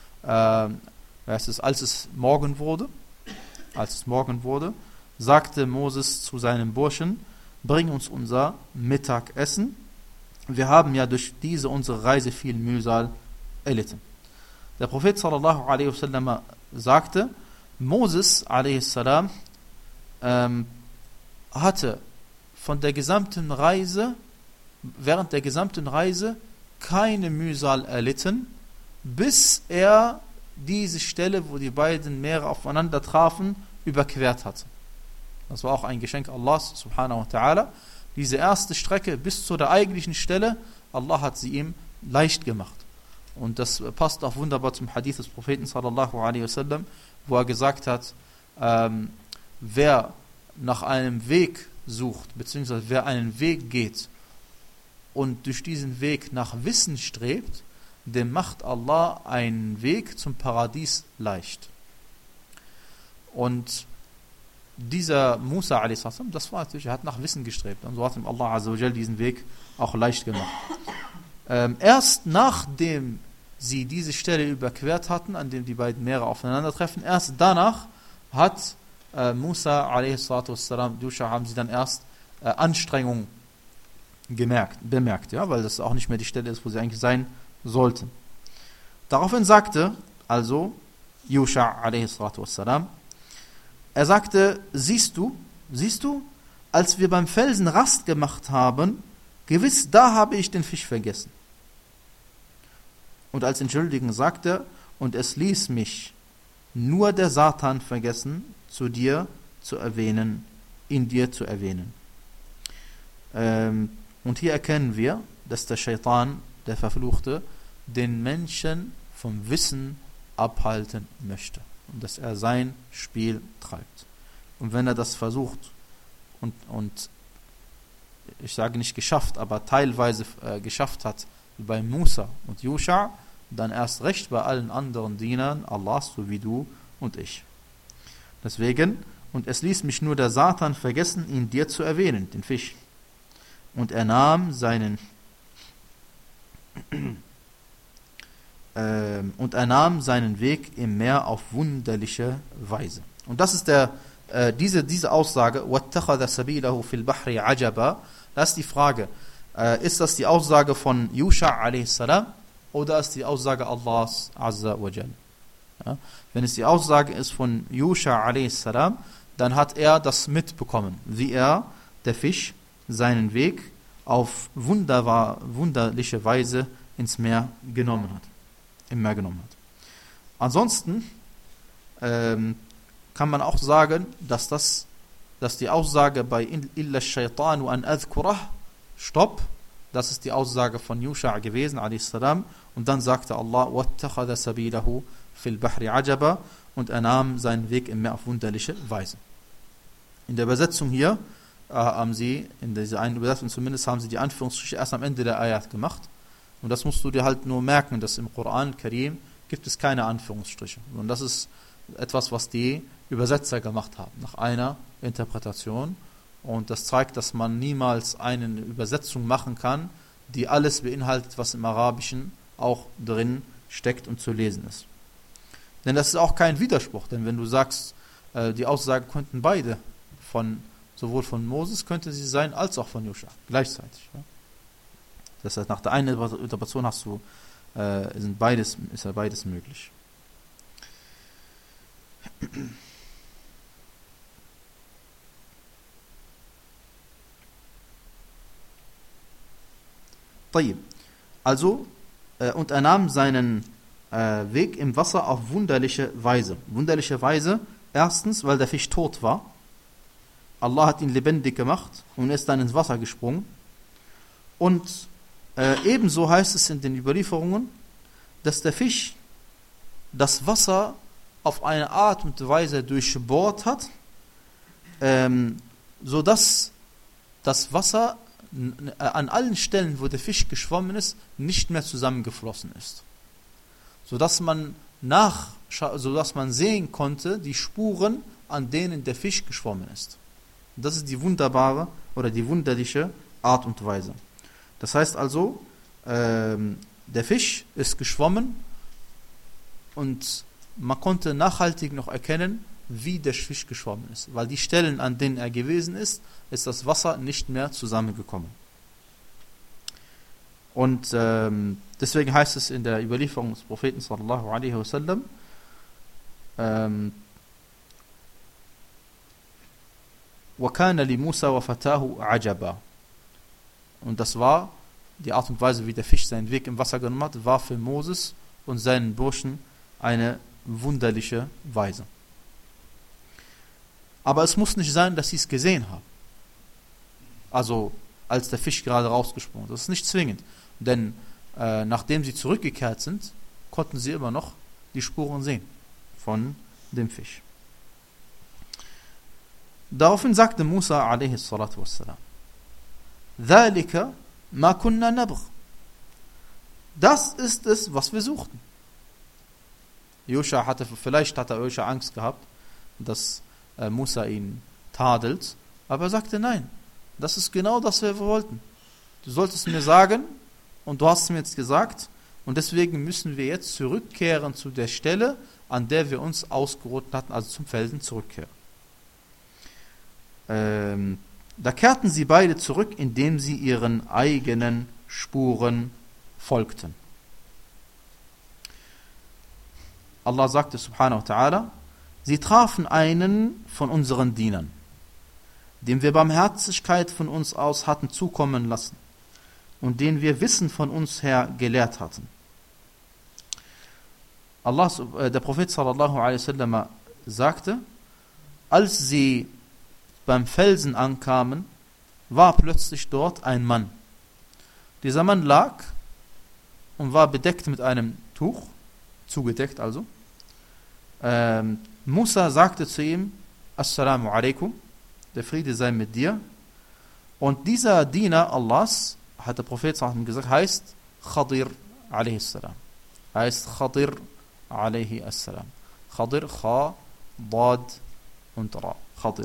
äh, Als es morgen wurde, als es morgen wurde, sagte Moses zu seinem Burschen, bring uns unser Mittagessen. Wir haben ja durch diese unsere Reise viel Mühsal erlitten. Der Prophet sallallahu alaihi wasallam sagte, Moses alaihi salam ähm, hatte von der gesamten Reise, während der gesamten Reise keine Mühsal erlitten, bis er diese Stelle, wo die beiden Meere aufeinander trafen, überquert hatte. Das war auch ein Geschenk Allahs subhanahu wa ta'ala. Diese erste Strecke bis zu der eigentlichen Stelle, Allah hat sie ihm leicht gemacht. Und das passt auch wunderbar zum Hadith des Propheten sallallahu alaihi wasallam, wo er gesagt hat, ähm, wer nach einem Weg sucht, beziehungsweise wer einen Weg geht und durch diesen Weg nach Wissen strebt, dem macht Allah einen Weg zum Paradies leicht. Und dieser Musa a s, das war natürlich, er hat nach Wissen gestrebt. Und so hat ihm Allah azza wa jal diesen Weg auch leicht gemacht. Ähm, erst nachdem sie diese Stelle überquert hatten, an dem die beiden Meere aufeinandertreffen, erst danach hat äh, Musa a s, Yusha, haben sie dann erst äh, Anstrengungen gemerkt, bemerkt, ja, weil das auch nicht mehr die Stelle ist, wo sie eigentlich sein sollten. Daraufhin sagte also Yusha a s, er sagte, siehst du, siehst du, als wir beim Felsen Rast gemacht haben, gewiss, da habe ich den Fisch vergessen. Und als Entschuldigung sagte er, und es ließ mich nur der Satan vergessen, zu dir zu erwähnen, in dir zu erwähnen. Ähm, und hier erkennen wir, dass der Shaitan, der Verfluchte, den Menschen vom Wissen abhalten möchte. Und dass er sein Spiel treibt. Und wenn er das versucht und, und ich sage nicht geschafft, aber teilweise äh, geschafft hat, wie bei Musa und Yusha, dann erst recht bei allen anderen Dienern Allahs, so wie du und ich. Deswegen, und es ließ mich nur der Satan vergessen, ihn dir zu erwähnen, den Fisch. Und er nahm seinen und er nahm seinen Weg im Meer auf wunderliche Weise. Und das ist der, äh, diese, diese Aussage, وَاتَّخَذَ سَبِيلَهُ فِي الْبَحْرِ عَجَبًا. Das ist die Frage, äh, ist das die Aussage von Yusha a.s. oder ist die Aussage Allahs azza wa jal? Ja? Wenn es die Aussage ist von Yusha a.s., dann hat er das mitbekommen, wie er, der Fisch, seinen Weg auf wunderbar, wunderliche Weise ins Meer genommen hat. Im Meer genommen hat. Ansonsten ähm, kann man auch sagen, dass das, dass die Aussage bei illa shaitanu an adhkurah, stopp, das ist die Aussage von Yusha gewesen, a.s. Und dann sagte Allah, wattakhadha sabilahu fil bahri ajaba, und er nahm seinen Weg im Meer auf wunderliche Weise. In der Übersetzung hier äh, haben sie, in dieser einen Übersetzung zumindest, haben sie die Anführungsstriche erst am Ende der Ayat gemacht. Und das musst du dir halt nur merken, dass im Koran Karim gibt es keine Anführungsstriche. Und das ist etwas, was die Übersetzer gemacht haben, nach einer Interpretation. Und das zeigt, dass man niemals eine Übersetzung machen kann, die alles beinhaltet, was im Arabischen auch drin steckt und zu lesen ist. Denn das ist auch kein Widerspruch, denn wenn du sagst, die Aussage könnten beide von, sowohl von Moses könnte sie sein, als auch von Yusha, gleichzeitig. Ja? Das heißt, nach der einen Interpretation hast du, äh, sind beides, ist ja beides möglich. Also, äh, und er nahm seinen äh, Weg im Wasser auf wunderliche Weise. Wunderliche Weise, erstens, weil der Fisch tot war. Allah hat ihn lebendig gemacht und ist dann ins Wasser gesprungen. Und äh, ebenso heißt es in den Überlieferungen, dass der Fisch das Wasser auf eine Art und Weise durchbohrt hat, ähm, sodass das Wasser n- an allen Stellen, wo der Fisch geschwommen ist, nicht mehr zusammengeflossen ist. Sodass man, nach, sodass man sehen konnte, die Spuren, an denen der Fisch geschwommen ist. Das ist die wunderbare oder die wunderliche Art und Weise. Das heißt also, ähm, der Fisch ist geschwommen und man konnte nachhaltig noch erkennen, wie der Fisch geschwommen ist. Weil die Stellen, an denen er gewesen ist, ist das Wasser nicht mehr zusammengekommen. Und ähm, deswegen heißt es in der Überlieferung des Propheten sallallahu alaihi wasallam, ähm, وَكَانَ لِمُوسَى وَفَتَاهُ عَجَبًا. Und das war die Art und Weise, wie der Fisch seinen Weg im Wasser genommen hat, war für Moses und seinen Burschen eine wunderliche Weise. Aber es muss nicht sein, dass sie es gesehen haben. Also, als der Fisch gerade rausgesprungen ist. Das ist nicht zwingend. Denn äh, nachdem sie zurückgekehrt sind, konnten sie immer noch die Spuren sehen von dem Fisch. Daraufhin sagte Musa alaihi salatu wassalam, ذَلِكَ مَا كُنَّا نَبْغِ. Das ist es, was wir suchten. Joscha hatte, vielleicht hatte Joscha Angst gehabt, dass äh, Musa ihn tadelt, aber er sagte, nein, das ist genau das, was wir wollten. Du solltest mir sagen, und du hast es mir jetzt gesagt, und deswegen müssen wir jetzt zurückkehren zu der Stelle, an der wir uns ausgeruht hatten, also zum Felsen zurückkehren. Ähm, da kehrten sie beide zurück, indem sie ihren eigenen Spuren folgten. Allah sagte subhanahu wa ta'ala, sie trafen einen von unseren Dienern, dem wir Barmherzigkeit von uns aus hatten zukommen lassen und den wir Wissen von uns her gelehrt hatten. Allah, der Prophet sallallahu alaihi wasallam sagte, als sie beim Felsen ankamen, war plötzlich dort ein Mann. Dieser Mann lag und war bedeckt mit einem Tuch, zugedeckt also. Ähm, Musa sagte zu ihm, Assalamu alaikum, der Friede sei mit dir. Und dieser Diener Allahs, hat der Prophet gesagt, heißt Khadir alaihi salam. Heißt Khadir alaihi salam. Khadir, Kha, Dad und Ra. Khadir.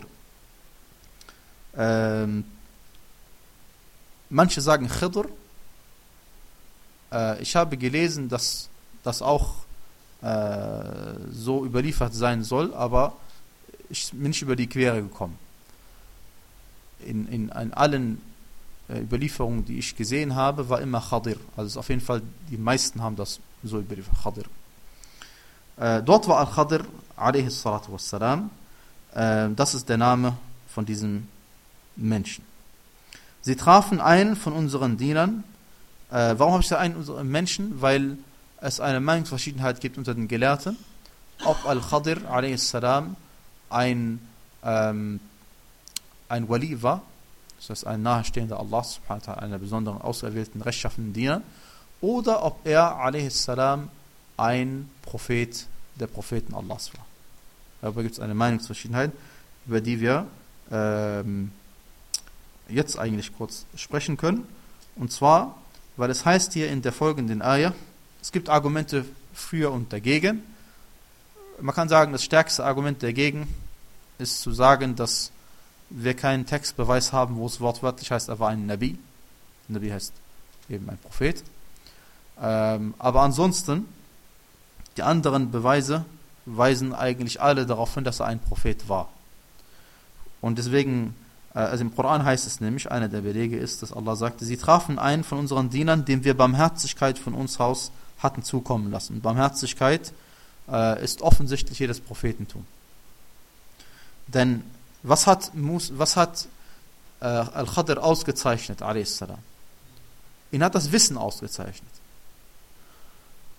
Ähm, manche sagen Khidr. Äh, ich habe gelesen, dass das auch äh, so überliefert sein soll, aber ich bin nicht über die Quere gekommen. In, in, in allen äh, Überlieferungen, die ich gesehen habe, war immer Khadir. Also auf jeden Fall, die meisten haben das so überliefert, Khadir. Äh, dort war Al-Khadir, alaihi salatu wassalam. Äh, das ist der Name von diesem Menschen. Sie trafen einen von unseren Dienern. Äh, warum habe ich da einen unserer Menschen? Weil es eine Meinungsverschiedenheit gibt unter den Gelehrten, ob Al-Khadir a.s. ein, ähm, ein Wali war, das heißt ein Nahestehender Allah, subhanahu wa ta'ala, einer besonderen, auserwählten, rechtschaffenen Diener, oder ob er a.s. ein Prophet der Propheten Allahs war. Darüber gibt es eine Meinungsverschiedenheit, über die wir ähm, jetzt eigentlich kurz sprechen können. Und zwar, weil es heißt hier in der folgenden Ayah, es gibt Argumente für und dagegen. Man kann sagen, das stärkste Argument dagegen ist zu sagen, dass wir keinen Textbeweis haben, wo es wortwörtlich heißt, er war ein Nabi. Nabi heißt eben ein Prophet. Ähm, aber ansonsten, die anderen Beweise weisen eigentlich alle darauf hin, dass er ein Prophet war. Und deswegen, also im Koran heißt es nämlich, einer der Belege ist, dass Allah sagte, sie trafen einen von unseren Dienern, dem wir Barmherzigkeit von uns aus hatten zukommen lassen. Barmherzigkeit äh, ist offensichtlich jedes Prophetentum. Denn was hat, was hat äh, Al-Khadir ausgezeichnet, a.s. Ihn hat das Wissen ausgezeichnet.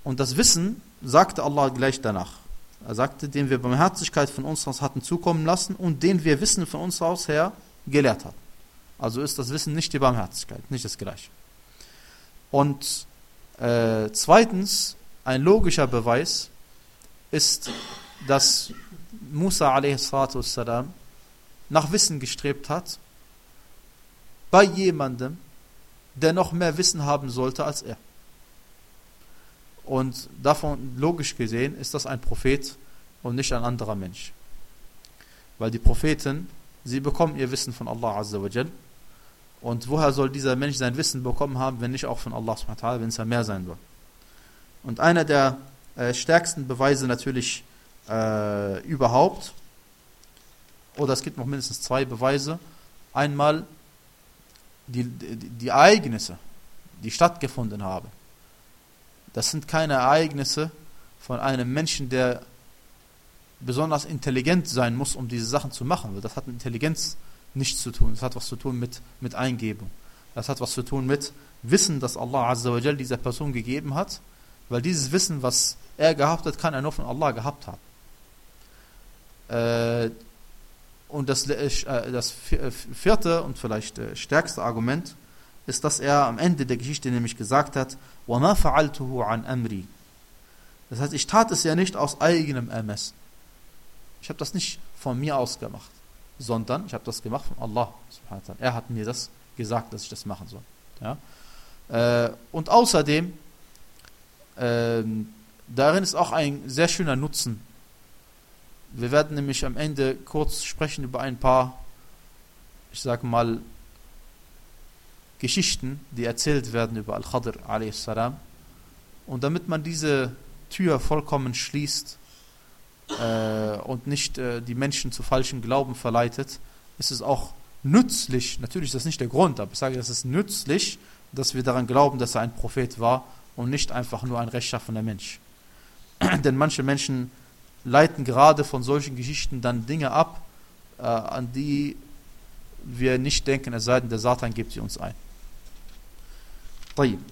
Und das Wissen sagte Allah gleich danach. Er sagte, den wir Barmherzigkeit von uns aus hatten zukommen lassen und den wir Wissen von uns aus her gelehrt hatten. Also ist das Wissen nicht die Barmherzigkeit, nicht das Gleiche. Und äh, zweitens, ein logischer Beweis ist, dass Musa a s. nach Wissen gestrebt hat, bei jemandem, der noch mehr Wissen haben sollte als er. Und davon, logisch gesehen, ist das ein Prophet und nicht ein anderer Mensch. Weil die Propheten, sie bekommen ihr Wissen von Allah Azza wa Jal. Und woher soll dieser Mensch sein Wissen bekommen haben, wenn nicht auch von Allah subhanahu wa ta'ala, wenn es ja mehr sein soll. Und einer der äh, stärksten Beweise natürlich äh, überhaupt, oder es gibt noch mindestens zwei Beweise. Einmal die, die, die Ereignisse, die stattgefunden haben. Das sind keine Ereignisse von einem Menschen, der besonders intelligent sein muss, um diese Sachen zu machen. Das hat mit Intelligenz nichts zu tun. Das hat was zu tun mit, mit Eingebung. Das hat was zu tun mit Wissen, das Allah Azza wa Jal dieser Person gegeben hat, weil dieses Wissen, was er gehabt hat, kann er nur von Allah gehabt haben. Äh, und das, äh, das vierte und vielleicht äh, stärkste Argument ist, dass er am Ende der Geschichte nämlich gesagt hat, وَمَا فَعَلْتُهُ عَنْ أَمْرِي. Das heißt, ich tat es ja nicht aus eigenem Ermessen. Ich habe das nicht von mir aus gemacht, sondern ich habe das gemacht von Allah. Er hat mir das gesagt, dass ich das machen soll. Ja? Äh, und außerdem, äh, darin ist auch ein sehr schöner Nutzen. Wir werden nämlich am Ende kurz sprechen über ein paar, ich sage mal, Geschichten, die erzählt werden über Al-Khadr a s. Und damit man diese Tür vollkommen schließt äh, und nicht äh, die Menschen zu falschem Glauben verleitet, ist es auch nützlich, natürlich ist das nicht der Grund, aber ich sage, es ist nützlich, dass wir daran glauben, dass er ein Prophet war und nicht einfach nur ein rechtschaffener Mensch. Denn manche Menschen leiten gerade von solchen Geschichten dann Dinge ab, äh, an die wir nicht denken, es sei denn, der Satan gibt sie uns ein. طيب.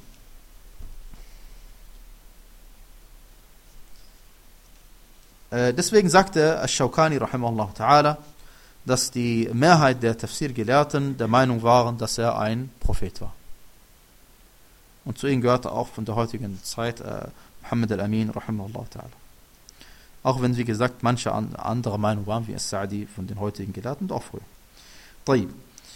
Äh, deswegen sagte Ash-Shawkani rahimahullah ta'ala, dass die Mehrheit der Tafsir-Gelehrten der Meinung waren, dass er ein Prophet war. Und zu ihnen gehörte auch von der heutigen Zeit äh, Muhammad al-Amin rahimahullah ta'ala. Auch wenn, wie gesagt, manche an, andere Meinung waren, wie As-Sa'di von den heutigen Gelehrten, und auch früher. طيب.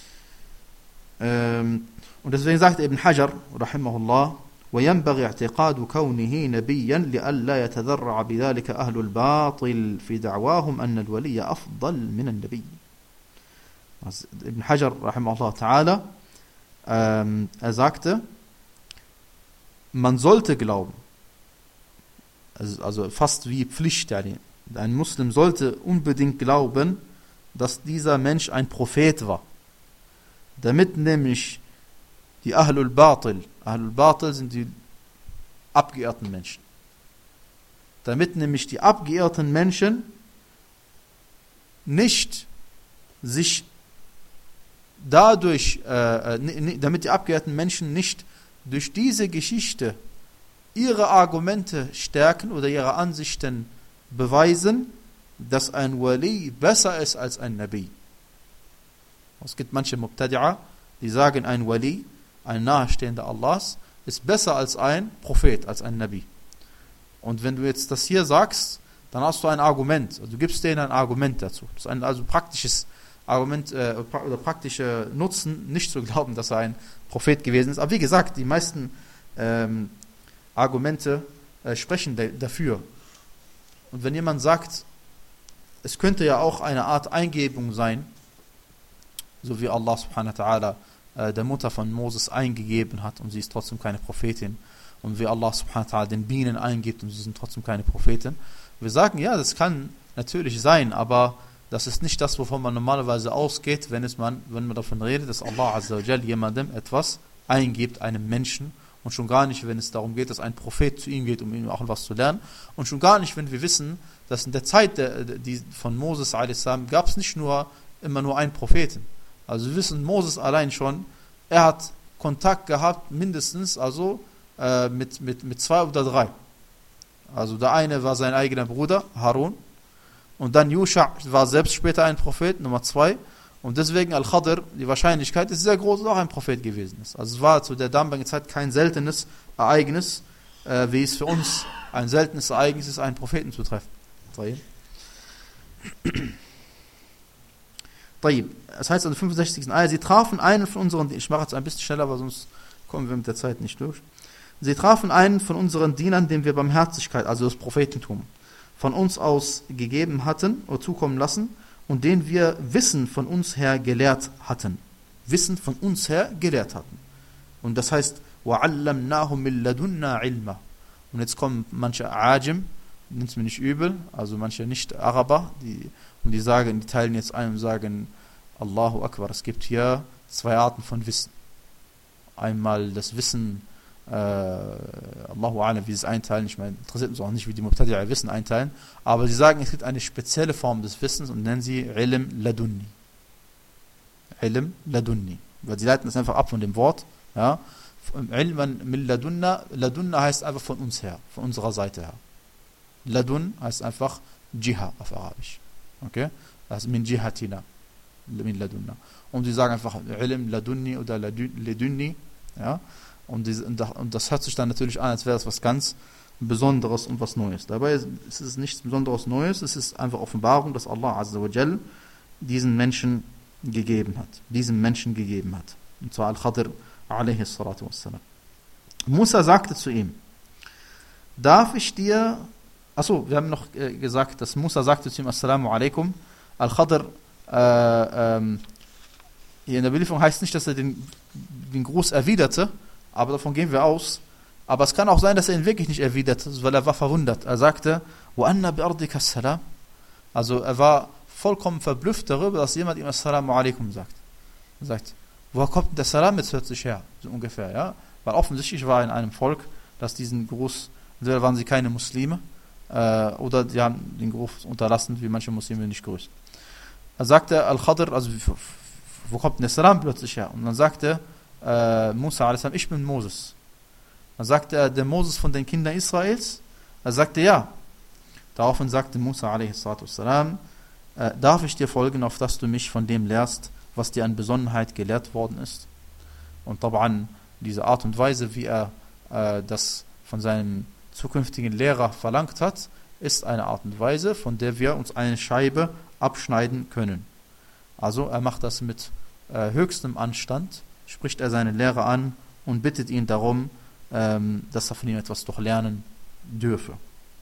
Ähm, und deswegen sagt Ibn Hajar rahimahullah, وينبغي اعتقاد كونه نبيا لئلا يتذرع بذلك أهل الباطل في دعواهم أن الولي أفضل من النبي. Also Ibn Hajar rahimahullah ta'ala, ähm, er sagte, man sollte glauben, also, also fast wie Pflicht, ein Muslim sollte unbedingt glauben, dass dieser Mensch ein Prophet war. Damit nämlich die Ahlul Batil, Ahlul Batil sind die abgeirrten Menschen. Damit nämlich die abgeirrten Menschen nicht sich dadurch, äh, damit die abgeirrten Menschen nicht durch diese Geschichte ihre Argumente stärken oder ihre Ansichten beweisen, dass ein Wali besser ist als ein Nabi. Es gibt manche Mubtadi'a, die sagen, ein Wali, ein Nahestehender Allahs, ist besser als ein Prophet, als ein Nabi. Und wenn du jetzt das hier sagst, dann hast du ein Argument. Also du gibst denen ein Argument dazu. Das ist ein also praktisches Argument äh, oder praktische Nutzen, nicht zu glauben, dass er ein Prophet gewesen ist. Aber wie gesagt, die meisten ähm, Argumente äh, sprechen de- dafür. Und wenn jemand sagt, es könnte ja auch eine Art Eingebung sein, so wie Allah subhanahu wa ta'ala äh, der Mutter von Moses eingegeben hat und sie ist trotzdem keine Prophetin, und wie Allah subhanahu wa ta'ala den Bienen eingibt und sie sind trotzdem keine Prophetin. Wir sagen, ja, das kann natürlich sein, aber das ist nicht das, wovon man normalerweise ausgeht, wenn, es man, wenn man davon redet, dass Allah azza wa jal jemandem etwas eingibt, einem Menschen, und schon gar nicht, wenn es darum geht, dass ein Prophet zu ihm geht, um ihm auch etwas zu lernen, und schon gar nicht, wenn wir wissen, dass in der Zeit der, die von Moses a s. gab es nicht nur immer nur einen Propheten. Also wir wissen, Moses allein schon, er hat Kontakt gehabt, mindestens also äh, mit, mit, mit zwei oder drei. Also der eine war sein eigener Bruder, Harun. Und dann Yusha war selbst später ein Prophet, Nummer zwei. Und deswegen Al-Khadr, die Wahrscheinlichkeit ist sehr groß, dass er auch ein Prophet gewesen ist. Also es war zu der damaligen Zeit kein seltenes Ereignis, äh, wie es für uns ein seltenes Ereignis ist, einen Propheten zu treffen. Das heißt an der fünfundsechzigsten Ayah, sie trafen einen von unseren, ich mache jetzt ein bisschen schneller, weil sonst kommen wir mit der Zeit nicht durch. Sie trafen einen von unseren Dienern, dem wir Barmherzigkeit, also das Prophetentum, von uns aus gegeben hatten oder zukommen lassen und den wir Wissen von uns her gelehrt hatten. Wissen von uns her gelehrt hatten. Und das heißt, وَعَلَّمْنَاهُ مِنْ لَدُنَّا عِلْمًا. Und jetzt kommen manche Ajim, nimmt es mir nicht übel, also manche Nicht-Araber, die, und die sagen, die teilen jetzt ein und sagen, Allahu Akbar, es gibt hier zwei Arten von Wissen. Einmal das Wissen, äh, Allahu A'lam, wie sie es einteilen, ich meine, interessiert uns auch nicht, wie die Mubtadi'a Wissen einteilen, aber sie sagen, es gibt eine spezielle Form des Wissens und nennen sie Ilm Ladunni. Ilm Ladunni. Weil sie leiten das einfach ab von dem Wort, ja. Ilman min Ladunna, Ladunna heißt einfach von uns her, von unserer Seite her. Ladun heißt einfach Jiha auf Arabisch. Okay? Das ist min Jihatina. Min Ladunna. Und sie sagen einfach Ilm Ladunni oder Ladunni, ja. Und, die, und das hört sich dann natürlich an, als wäre es was ganz Besonderes und was Neues. Dabei ist es nichts Besonderes Neues, es ist einfach Offenbarung, dass Allah Azza wa Jal diesen Menschen gegeben hat. Diesem Menschen gegeben hat. Und zwar Al-Khadr alaihi salatu wassalam. Musa sagte zu ihm, darf ich dir, achso, wir haben noch äh, gesagt, dass Musa sagte zu ihm, Assalamu alaikum, Al-Khadr, äh, ähm, hier in der Belieferung heißt nicht, dass er den, den Gruß erwiderte, aber davon gehen wir aus. Aber es kann auch sein, dass er ihn wirklich nicht erwiderte, weil er war verwundert. Er sagte, Wa anna bi ardika assalam. Also er war vollkommen verblüfft darüber, dass jemand ihm Assalamu alaikum sagt. Er sagt, woher kommt der Salam jetzt plötzlich her? So ungefähr, ja. Weil offensichtlich war in einem Volk, dass diesen Gruß, entweder waren sie keine Muslime, äh, oder die haben den Gruß unterlassen, wie manche Muslime nicht grüßen. Er sagte, Al-Khadr, also wo kommt denn der Salam plötzlich her? Und dann sagte äh, Musa a.s. ich bin Moses. Dann sagte er, der Moses von den Kindern Israels? Er sagte, ja. Daraufhin sagte Musa a.s. äh, darf ich dir folgen, auf dass du mich von dem lehrst, was dir an Besonnenheit gelehrt worden ist? Und taban, diese Art und Weise, wie er äh, das von seinem zukünftigen Lehrer verlangt hat, ist eine Art und Weise, von der wir uns eine Scheibe abschneiden können. Also er macht das mit äh, höchstem Anstand, spricht er seinen Lehrer an und bittet ihn darum, ähm, dass er von ihm etwas doch lernen dürfe.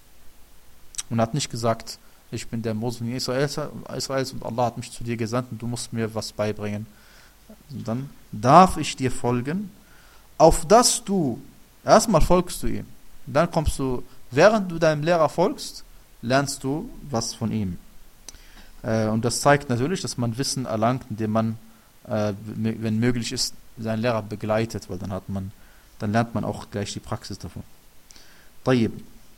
Und er hat nicht gesagt, ich bin der Moses Israels, Israels und Allah hat mich zu dir gesandt und du musst mir was beibringen. Sondern darf ich dir folgen, auf dass du, erstmal folgst du ihm, dann kommst du, während du deinem Lehrer folgst, lernst du was von ihm. Äh, und das zeigt natürlich, dass man Wissen erlangt, indem man, äh, wenn möglich ist, seinen Lehrer begleitet, weil dann hat man, dann lernt man auch gleich die Praxis davon. Tayyib.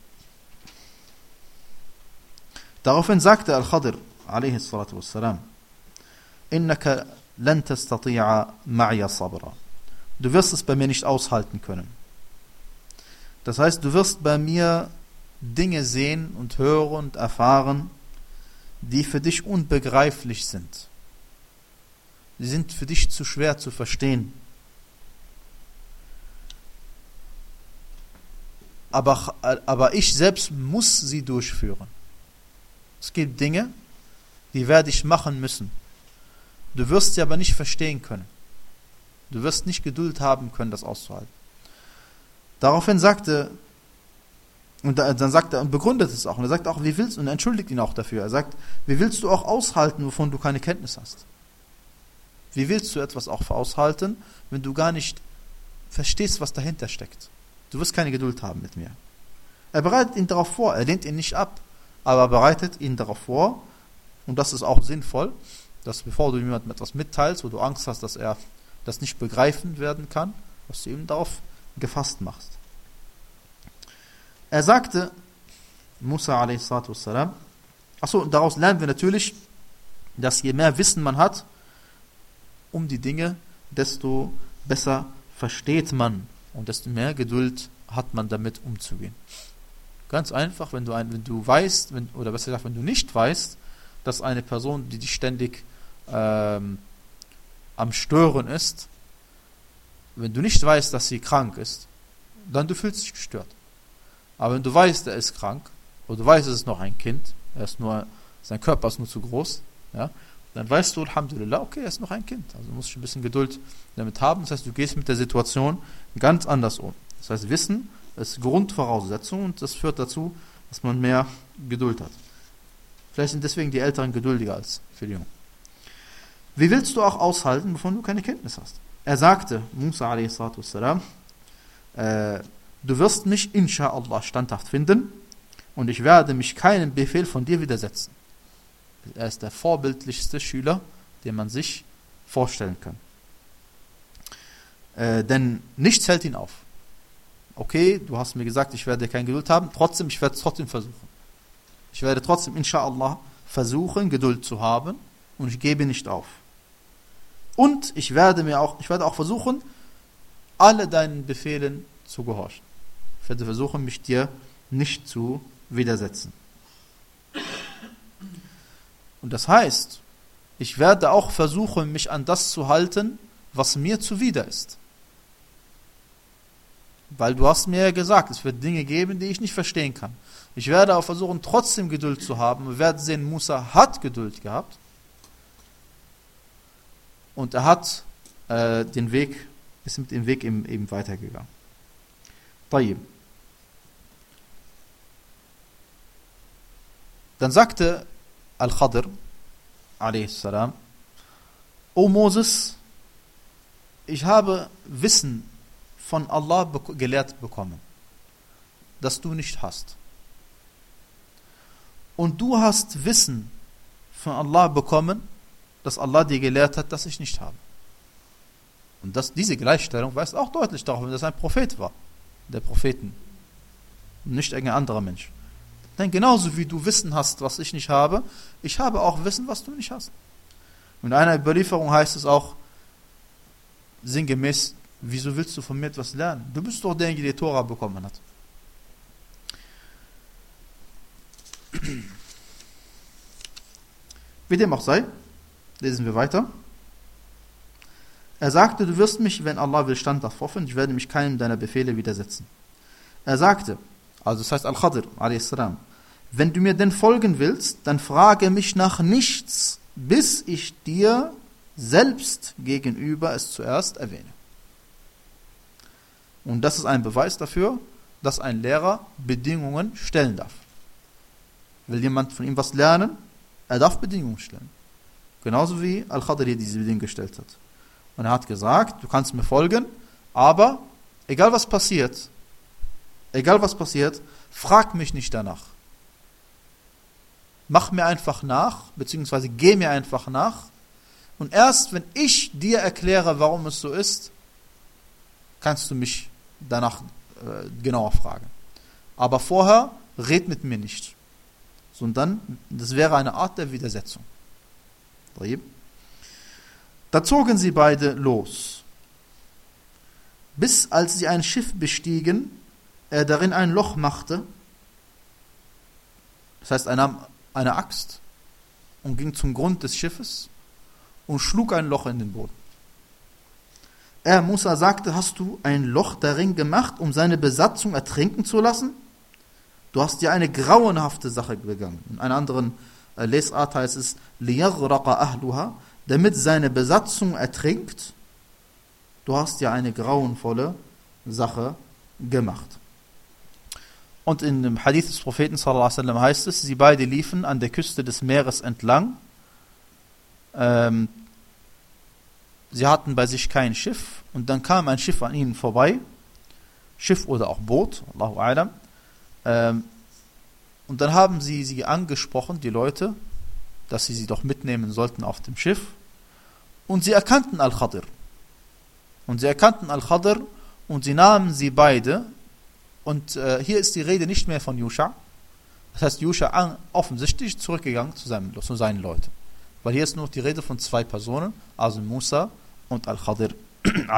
Daraufhin sagte Al-Khadr alaihi salatu wassalam, innaka lan tastati'a ma'iya sabra. Du wirst es bei mir nicht aushalten können. Das heißt, du wirst bei mir Dinge sehen und hören und erfahren, die für dich unbegreiflich sind. Sie sind für dich zu schwer zu verstehen. Aber, aber ich selbst muss sie durchführen. Es gibt Dinge, die werde ich machen müssen. Du wirst sie aber nicht verstehen können. Du wirst nicht Geduld haben können, das auszuhalten. Daraufhin sagte, und dann sagt er und begründet es auch, und er sagt auch, wie willst du, und er entschuldigt ihn auch dafür. Er sagt, wie willst du auch aushalten, wovon du keine Kenntnis hast? Wie willst du etwas auch aushalten, wenn du gar nicht verstehst, was dahinter steckt? Du wirst keine Geduld haben mit mir. Er bereitet ihn darauf vor, er lehnt ihn nicht ab, aber er bereitet ihn darauf vor, und das ist auch sinnvoll, dass bevor du jemandem etwas mitteilst, wo du Angst hast, dass er das nicht begreifen werden kann, dass du ihm darauf gefasst machst. Er sagte, Musa a.s. achso, daraus lernen wir natürlich, dass je mehr Wissen man hat um die Dinge, desto besser versteht man und desto mehr Geduld hat man damit umzugehen. Ganz einfach, wenn du, ein, wenn du weißt, wenn, oder besser gesagt, wenn du nicht weißt, dass eine Person, die dich ständig ähm, am Stören ist, wenn du nicht weißt, dass sie krank ist, dann du fühlst dich gestört. Aber wenn du weißt, er ist krank, oder du weißt, es ist noch ein Kind, er ist nur, sein Körper ist nur zu groß, ja, dann weißt du, Alhamdulillah, okay, er ist noch ein Kind. Also du musst ein bisschen Geduld damit haben. Das heißt, du gehst mit der Situation ganz anders um. Das heißt, Wissen ist Grundvoraussetzung und das führt dazu, dass man mehr Geduld hat. Vielleicht sind deswegen die Älteren geduldiger als für die Jungen. Wie willst du auch aushalten, wovon du keine Kenntnis hast? Er sagte, Musa a s. Äh, du wirst mich, inshallah, standhaft finden und ich werde mich keinem Befehl von dir widersetzen. Er ist der vorbildlichste Schüler, den man sich vorstellen kann. Äh, denn nichts hält ihn auf. Okay, du hast mir gesagt, ich werde keine Geduld haben, trotzdem, ich werde es trotzdem versuchen. Ich werde trotzdem, inshallah, versuchen, Geduld zu haben und ich gebe nicht auf. Und ich werde mir auch, ich werde auch versuchen, alle deinen Befehlen zu gehorchen. Ich werde versuchen, mich dir nicht zu widersetzen. Und das heißt, ich werde auch versuchen, mich an das zu halten, was mir zuwider ist. Weil du hast mir ja gesagt, es wird Dinge geben, die ich nicht verstehen kann. Ich werde auch versuchen, trotzdem Geduld zu haben. Wir werden sehen, Musa hat Geduld gehabt. Und er hat äh, den Weg, ist mit dem Weg eben, eben weitergegangen. Tayyib. Dann sagte Al-Khadr, a s. O Moses, ich habe Wissen von Allah be- gelehrt bekommen, das du nicht hast. Und du hast Wissen von Allah bekommen, das Allah dir gelehrt hat, das ich nicht habe. Und das, diese Gleichstellung weist auch deutlich darauf, dass er ein Prophet war, der Propheten, und nicht irgendein anderer Mensch. Denn genauso wie du Wissen hast, was ich nicht habe, ich habe auch Wissen, was du nicht hast. Und in einer Überlieferung heißt es auch, sinngemäß, wieso willst du von mir etwas lernen? Du bist doch derjenige, der die Tora bekommen hat. Wie dem auch sei, lesen wir weiter. Er sagte, du wirst mich, wenn Allah will, standhaft hoffen, ich werde mich keinem deiner Befehle widersetzen. Er sagte, also das heißt Al-Khadr, a s. Wenn du mir denn folgen willst, dann frage mich nach nichts, bis ich dir selbst gegenüber es zuerst erwähne. Und das ist ein Beweis dafür, dass ein Lehrer Bedingungen stellen darf. Will jemand von ihm was lernen, er darf Bedingungen stellen. Genauso wie Al-Khadr hier diese Bedingungen gestellt hat. Und er hat gesagt, du kannst mir folgen, aber egal was passiert, egal was passiert, frag mich nicht danach. Mach mir einfach nach, beziehungsweise geh mir einfach nach. Und erst wenn ich dir erkläre, warum es so ist, kannst du mich danach äh, genauer fragen. Aber vorher red mit mir nicht. Sondern das wäre eine Art der Widersetzung. Da zogen sie beide los. Bis als sie ein Schiff bestiegen, er darin ein Loch machte. Das heißt, er nahm eine Axt und ging zum Grund des Schiffes und schlug ein Loch in den Boden. Er, Musa, sagte, hast du ein Loch darin gemacht, um seine Besatzung ertrinken zu lassen? Du hast ja eine grauenhafte Sache begangen. In einer anderen äh, Lesart heißt es, لِيَغْرَقَ أَهْلُهَا, damit seine Besatzung ertrinkt. Du hast ja eine grauenvolle Sache gemacht. Und in dem Hadith des Propheten sallallahu alaihi wasallam heißt es, sie beide liefen an der Küste des Meeres entlang. Ähm, sie hatten bei sich kein Schiff und dann kam ein Schiff an ihnen vorbei. Schiff oder auch Boot, Allahu a'lam. Ähm, und dann haben sie sie angesprochen, die Leute, dass sie sie doch mitnehmen sollten auf dem Schiff. Und sie erkannten Al-Khadr. Und sie erkannten Al-Khadr und sie nahmen sie beide. Und äh, hier ist die Rede nicht mehr von Yusha. Das heißt, Yusha offensichtlich zurückgegangen zu, seinem, zu seinen Leuten. Weil hier ist nur die Rede von zwei Personen, also Musa und Al-Khadr,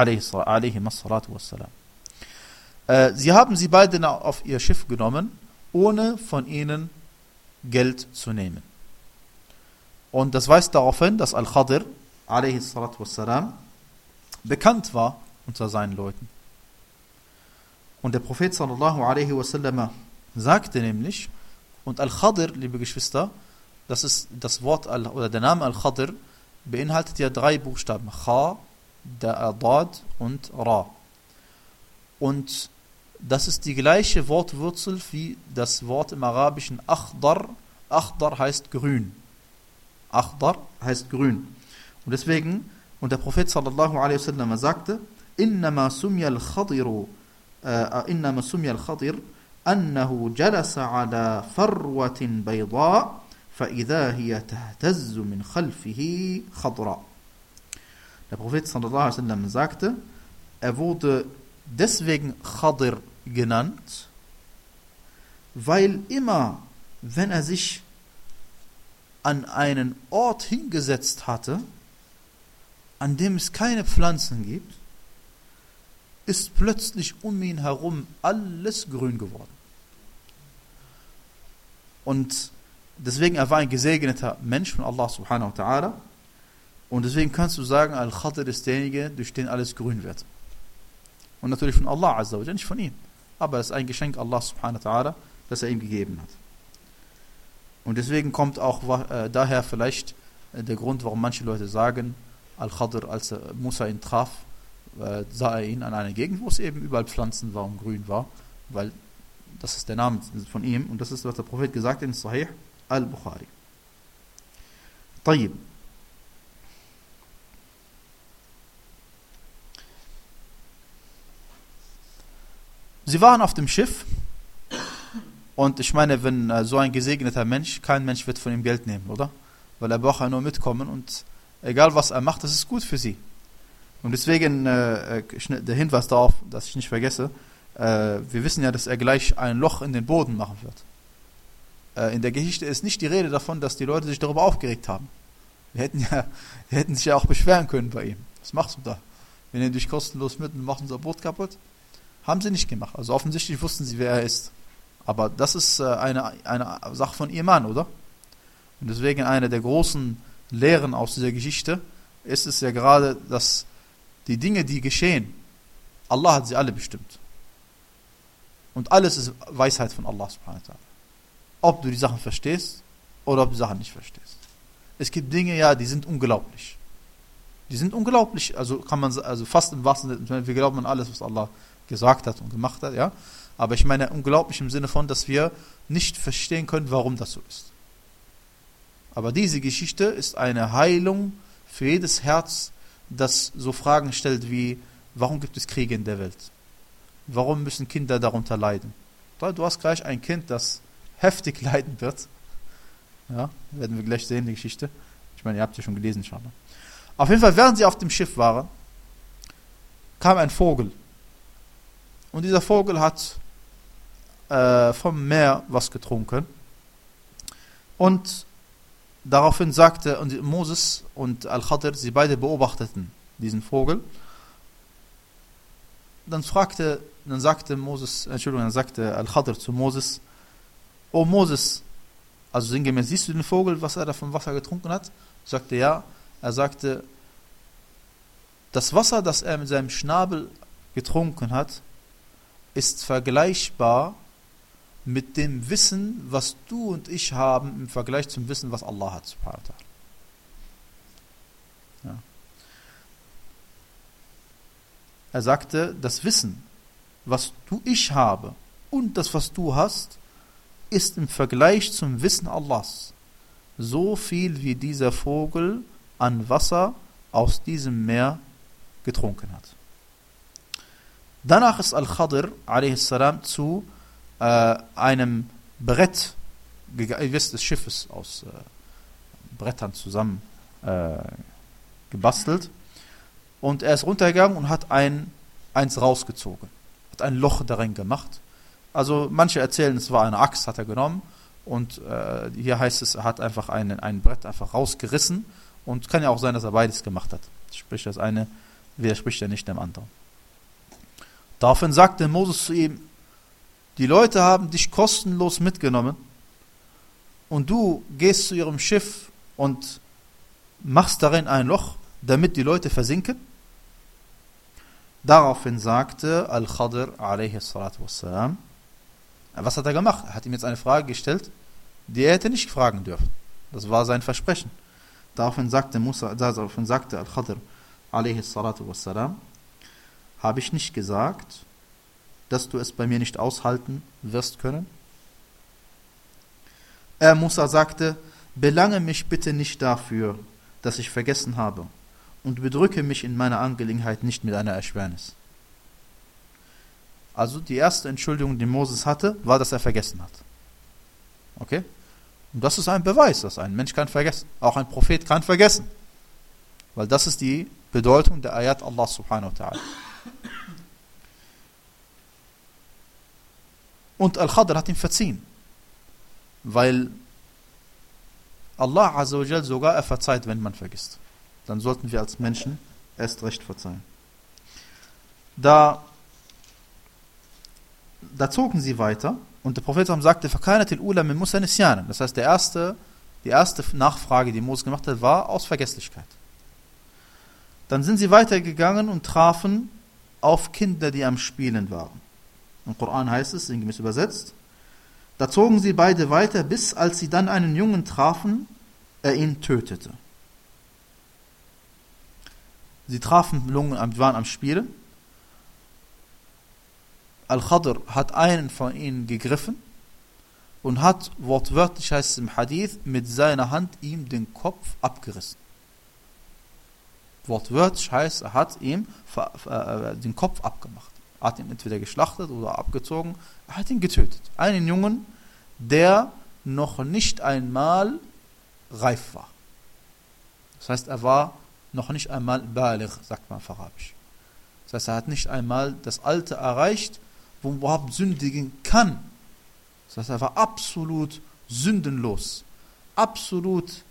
alaihi wassalatu wassalam. Äh, sie haben sie beide auf ihr Schiff genommen ohne von ihnen Geld zu nehmen. Und das weist darauf hin, dass Al-Khadir alayhi salatu wassalam bekannt war unter seinen Leuten. Und der Prophet sallallahu alaihi wasallam sagte nämlich, und Al-Khadir, liebe Geschwister, das ist das Wort Al- oder der Name Al-Khadir beinhaltet ja drei Buchstaben: Kha, Dad und Ra. Und das ist die gleiche Wortwurzel wie das Wort im Arabischen Akhdar. Akhdar heißt grün. Akhdar heißt grün. Und deswegen, und der Prophet sallallahu alaihi wasallam sagte, Innama sumya al-Khadiru, uh, Innama sumya al-Khadir, annahu jalasa ala farwatin bayda, فإذا هي تهتز من خلفه خضراء. Der Prophet sallallahu alaihi wasallam sagte, er wurde deswegen Khadir genannt, weil immer, wenn er sich an einen Ort hingesetzt hatte, an dem es keine Pflanzen gibt, ist plötzlich um ihn herum alles grün geworden. Und deswegen, er war ein gesegneter Mensch von Allah subhanahu wa ta'ala. Und deswegen kannst du sagen, Al-Khadir ist derjenige, durch den alles grün wird. Und natürlich von Allah azza wa jalla, nicht von ihm. Aber es ist ein Geschenk Allah subhanahu wa ta'ala, das er ihm gegeben hat. Und deswegen kommt auch äh, daher vielleicht äh, der Grund, warum manche Leute sagen, Al-Khadir, als er Musa ihn traf, äh, sah er ihn an einer Gegend, wo es eben überall Pflanzen war und grün war, weil das ist der Name von ihm und das ist, was der Prophet gesagt hat in Sahih al-Bukhari. طيب. Sie waren auf dem Schiff und ich meine, wenn äh, so ein gesegneter Mensch, kein Mensch wird von ihm Geld nehmen, oder? Weil er braucht ja nur mitkommen und egal was er macht, das ist gut für sie. Und deswegen äh, der Hinweis darauf, dass ich nicht vergesse, äh, wir wissen ja, dass er gleich ein Loch in den Boden machen wird. Äh, in der Geschichte ist nicht die Rede davon, dass die Leute sich darüber aufgeregt haben. Wir hätten ja, wir hätten sich ja auch beschweren können bei ihm. Was machst du da? Wir nehmen dich kostenlos mit und machen unser Boot kaputt. Haben sie nicht gemacht. Also offensichtlich wussten sie, wer er ist. Aber das ist äh, eine, eine Sache von Iman, oder? Und deswegen eine der großen Lehren aus dieser Geschichte ist es ja gerade, dass die Dinge, die geschehen, Allah hat sie alle bestimmt. Und alles ist Weisheit von Allah subhanahu wa ta'ala. Ob du die Sachen verstehst oder ob du die Sachen nicht verstehst. Es gibt Dinge, ja, die sind unglaublich. Die sind unglaublich, also kann man, also fast im wahrsten Sinne, wir glauben an alles, was Allah gesagt hat und gemacht hat, ja. Aber ich meine unglaublich im Sinne von, dass wir nicht verstehen können, warum das so ist. Aber diese Geschichte ist eine Heilung für jedes Herz, das so Fragen stellt wie, warum gibt es Kriege in der Welt? Warum müssen Kinder darunter leiden? Du hast gleich ein Kind, das heftig leiden wird. Ja, werden wir gleich sehen, die Geschichte. Ich meine, ihr habt ja schon gelesen, inshallah. Auf jeden Fall, während sie auf dem Schiff waren, kam ein Vogel. Und dieser Vogel hat äh, vom Meer was getrunken. Und daraufhin sagte und Moses und Al-Khadir, sie beide beobachteten diesen Vogel. Dann fragte, dann sagte Moses, Entschuldigung, dann sagte Al-Khadir zu Moses, O Moses, also sinngemäß, siehst du den Vogel, was er da vom Wasser getrunken hat? Sagte ja. Er sagte, das Wasser, das er mit seinem Schnabel getrunken hat, ist vergleichbar mit dem Wissen, was du und ich haben im Vergleich zum Wissen, was Allah hat. Ja. Er sagte, das Wissen, was du ich habe und das, was du hast, ist im Vergleich zum Wissen Allahs so viel, wie dieser Vogel an Wasser aus diesem Meer getrunken hat. Danach ist Al-Khadir alayhi salam zu äh, einem Brett, ihr wisst, das Schiff ist aus äh, Brettern zusammen äh, gebastelt, und er ist runtergegangen und hat ein, eins rausgezogen, hat ein Loch darin gemacht. Also manche erzählen, es war eine Axt, hat er genommen, und äh, hier heißt es, er hat einfach einen, ein Brett einfach rausgerissen, und kann ja auch sein, dass er beides gemacht hat. Sprich, das eine widerspricht ja nicht dem anderen. Daraufhin sagte Moses zu ihm, die Leute haben dich kostenlos mitgenommen und du gehst zu ihrem Schiff und machst darin ein Loch, damit die Leute versinken? Daraufhin sagte Al-Khadr alaihi salatu wassalam, was hat er gemacht? Er hat ihm jetzt eine Frage gestellt, die er hätte nicht fragen dürfen. Das war sein Versprechen. Daraufhin sagte Musa, daraufhin sagte Al-Khadr alaihi salatu wassalam, habe ich nicht gesagt, dass du es bei mir nicht aushalten wirst können? Er, Musa, sagte, belange mich bitte nicht dafür, dass ich vergessen habe, und bedrücke mich in meiner Angelegenheit nicht mit einer Erschwernis. Also die erste Entschuldigung, die Moses hatte, war, dass er vergessen hat. Okay? Und das ist ein Beweis, dass ein Mensch kann vergessen. Auch ein Prophet kann vergessen. Weil das ist die Bedeutung der Ayat Allah subhanahu wa ta'ala. Und Al-Khadr hat ihm verziehen. Weil Allah azza wa jal sogar er verzeiht, wenn man vergisst. Dann sollten wir als Menschen erst recht verzeihen. Da, da zogen sie weiter und der Prophet sagte, فَكَانَتِ الْأُولَى مِنْ مُوسَى نِسْيَانًا. Das heißt, der erste, die erste Nachfrage, die Moses gemacht hat, war aus Vergesslichkeit. Dann sind sie weitergegangen und trafen auf Kinder, die am Spielen waren. Im Koran heißt es, sinngemäß übersetzt, da zogen sie beide weiter, bis als sie dann einen Jungen trafen, er ihn tötete. Sie trafen Jungen, waren am Spielen. Al-Khadr hat einen von ihnen gegriffen und hat, wortwörtlich heißt es im Hadith, mit seiner Hand ihm den Kopf abgerissen. Wortwörtlich heißt, er hat ihm den Kopf abgemacht. Er hat ihn entweder geschlachtet oder abgezogen. Er hat ihn getötet. Einen Jungen, der noch nicht einmal reif war. Das heißt, er war noch nicht einmal baligh, sagt man auf Arabisch. Das heißt, er hat nicht einmal das Alter erreicht, wo man überhaupt sündigen kann. Das heißt, er war absolut sündenlos. Absolut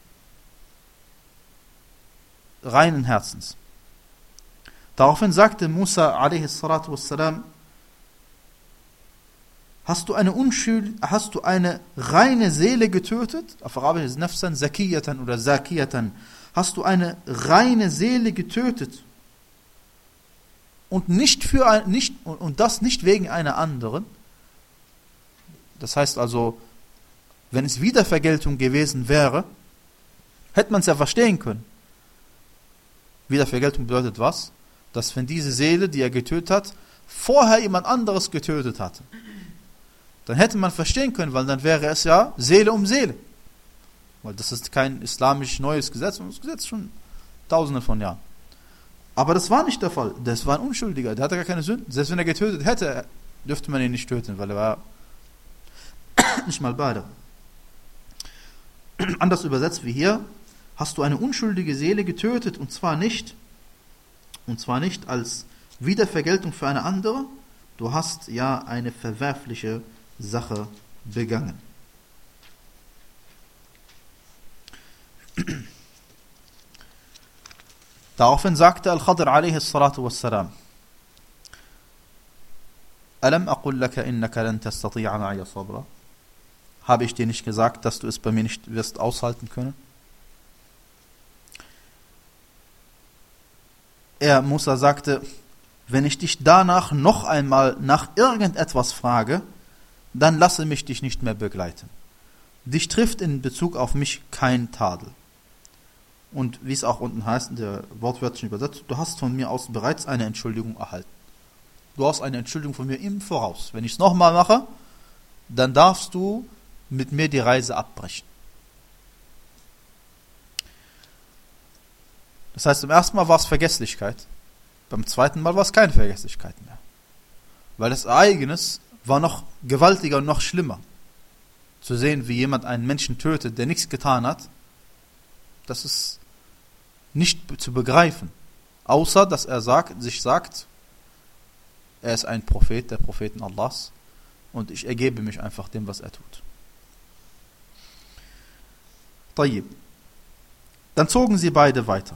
reinen Herzens. Daraufhin sagte Musa alaihi salatu wassalam, hast du eine Unschuld, hast du eine reine Seele getötet? Auf Arabisch ist Nafsan Zakiyatan oder Zakiyatan. Hast du eine reine Seele getötet? Und nicht für ein, nicht, und das nicht wegen einer anderen. Das heißt also, wenn es Wiedervergeltung gewesen wäre, hätte man es ja verstehen können. Wiedervergeltung bedeutet was? Dass wenn diese Seele, die er getötet hat, vorher jemand anderes getötet hatte, dann hätte man verstehen können, weil dann wäre es ja Seele um Seele. Weil das ist kein islamisch neues Gesetz, sondern das Gesetz schon tausende von Jahren. Aber das war nicht der Fall. Das war ein Unschuldiger, der hatte gar keine Sünden. Selbst wenn er getötet hätte, dürfte man ihn nicht töten, weil er war nicht mal beide. Anders übersetzt wie hier, hast du eine unschuldige Seele getötet, und zwar nicht, und zwar nicht als Wiedervergeltung für eine andere, du hast ja eine verwerfliche Sache begangen. Daraufhin sagte Al-Khadr alaihi salatu wassalam, Alam aqul laka innaka lan tastati'a ma'iya sabra? Habe ich dir nicht gesagt, dass du es bei mir nicht wirst aushalten können? Er, Musa, sagte, wenn ich dich danach noch einmal nach irgendetwas frage, dann lasse mich dich nicht mehr begleiten. Dich trifft in Bezug auf mich kein Tadel. Und wie es auch unten heißt, in der wortwörtlichen Übersetzung, du hast von mir aus bereits eine Entschuldigung erhalten. Du hast eine Entschuldigung von mir im Voraus. Wenn ich es nochmal mache, dann darfst du mit mir die Reise abbrechen. Das heißt, im ersten Mal war es Vergesslichkeit, beim zweiten Mal war es keine Vergesslichkeit mehr. Weil das Ereignis war noch gewaltiger und noch schlimmer. Zu sehen, wie jemand einen Menschen tötet, der nichts getan hat, das ist nicht zu begreifen. Außer, dass er sagt, sich sagt, er ist ein Prophet, der Propheten Allahs, und ich ergebe mich einfach dem, was er tut. Tayyib. Dann zogen sie beide weiter.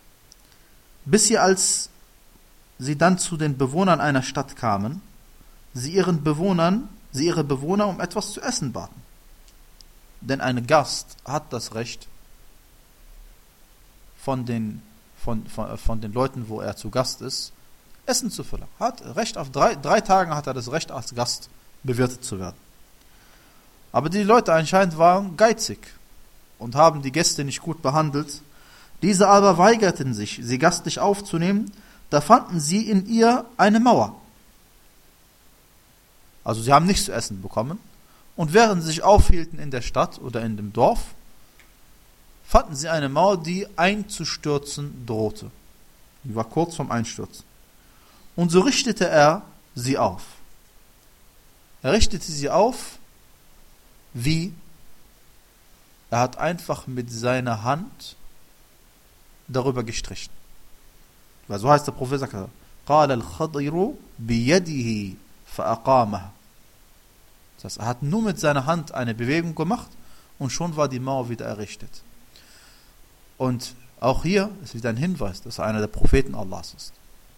Bis sie, als sie dann zu den Bewohnern einer Stadt kamen, sie ihren Bewohnern, sie ihre Bewohner um etwas zu essen baten. Denn ein Gast hat das Recht, von den, von, von, von den Leuten, wo er zu Gast ist, Essen zu verlangen. Hat Recht auf drei, drei Tagen hat er das Recht, als Gast bewirtet zu werden. Aber die Leute anscheinend waren geizig und haben die Gäste nicht gut behandelt. Diese aber weigerten sich, sie gastlich aufzunehmen. Da fanden sie in ihr eine Mauer. Also sie haben nichts zu essen bekommen. Und während sie sich aufhielten in der Stadt oder in dem Dorf, fanden sie eine Mauer, die einzustürzen drohte. Die war kurz vorm Einstürzen. Und so richtete er sie auf. Er richtete sie auf, wie? Er hat einfach mit seiner Hand darüber gestrichen. Weil so heißt der Prophet, sagt er, قال الخضر بيده فأقامها. Das heißt, er hat nur mit seiner Hand eine Bewegung gemacht und schon war die Mauer wieder errichtet. Und auch hier ist wieder ein Hinweis, dass er einer der Propheten Allahs ist.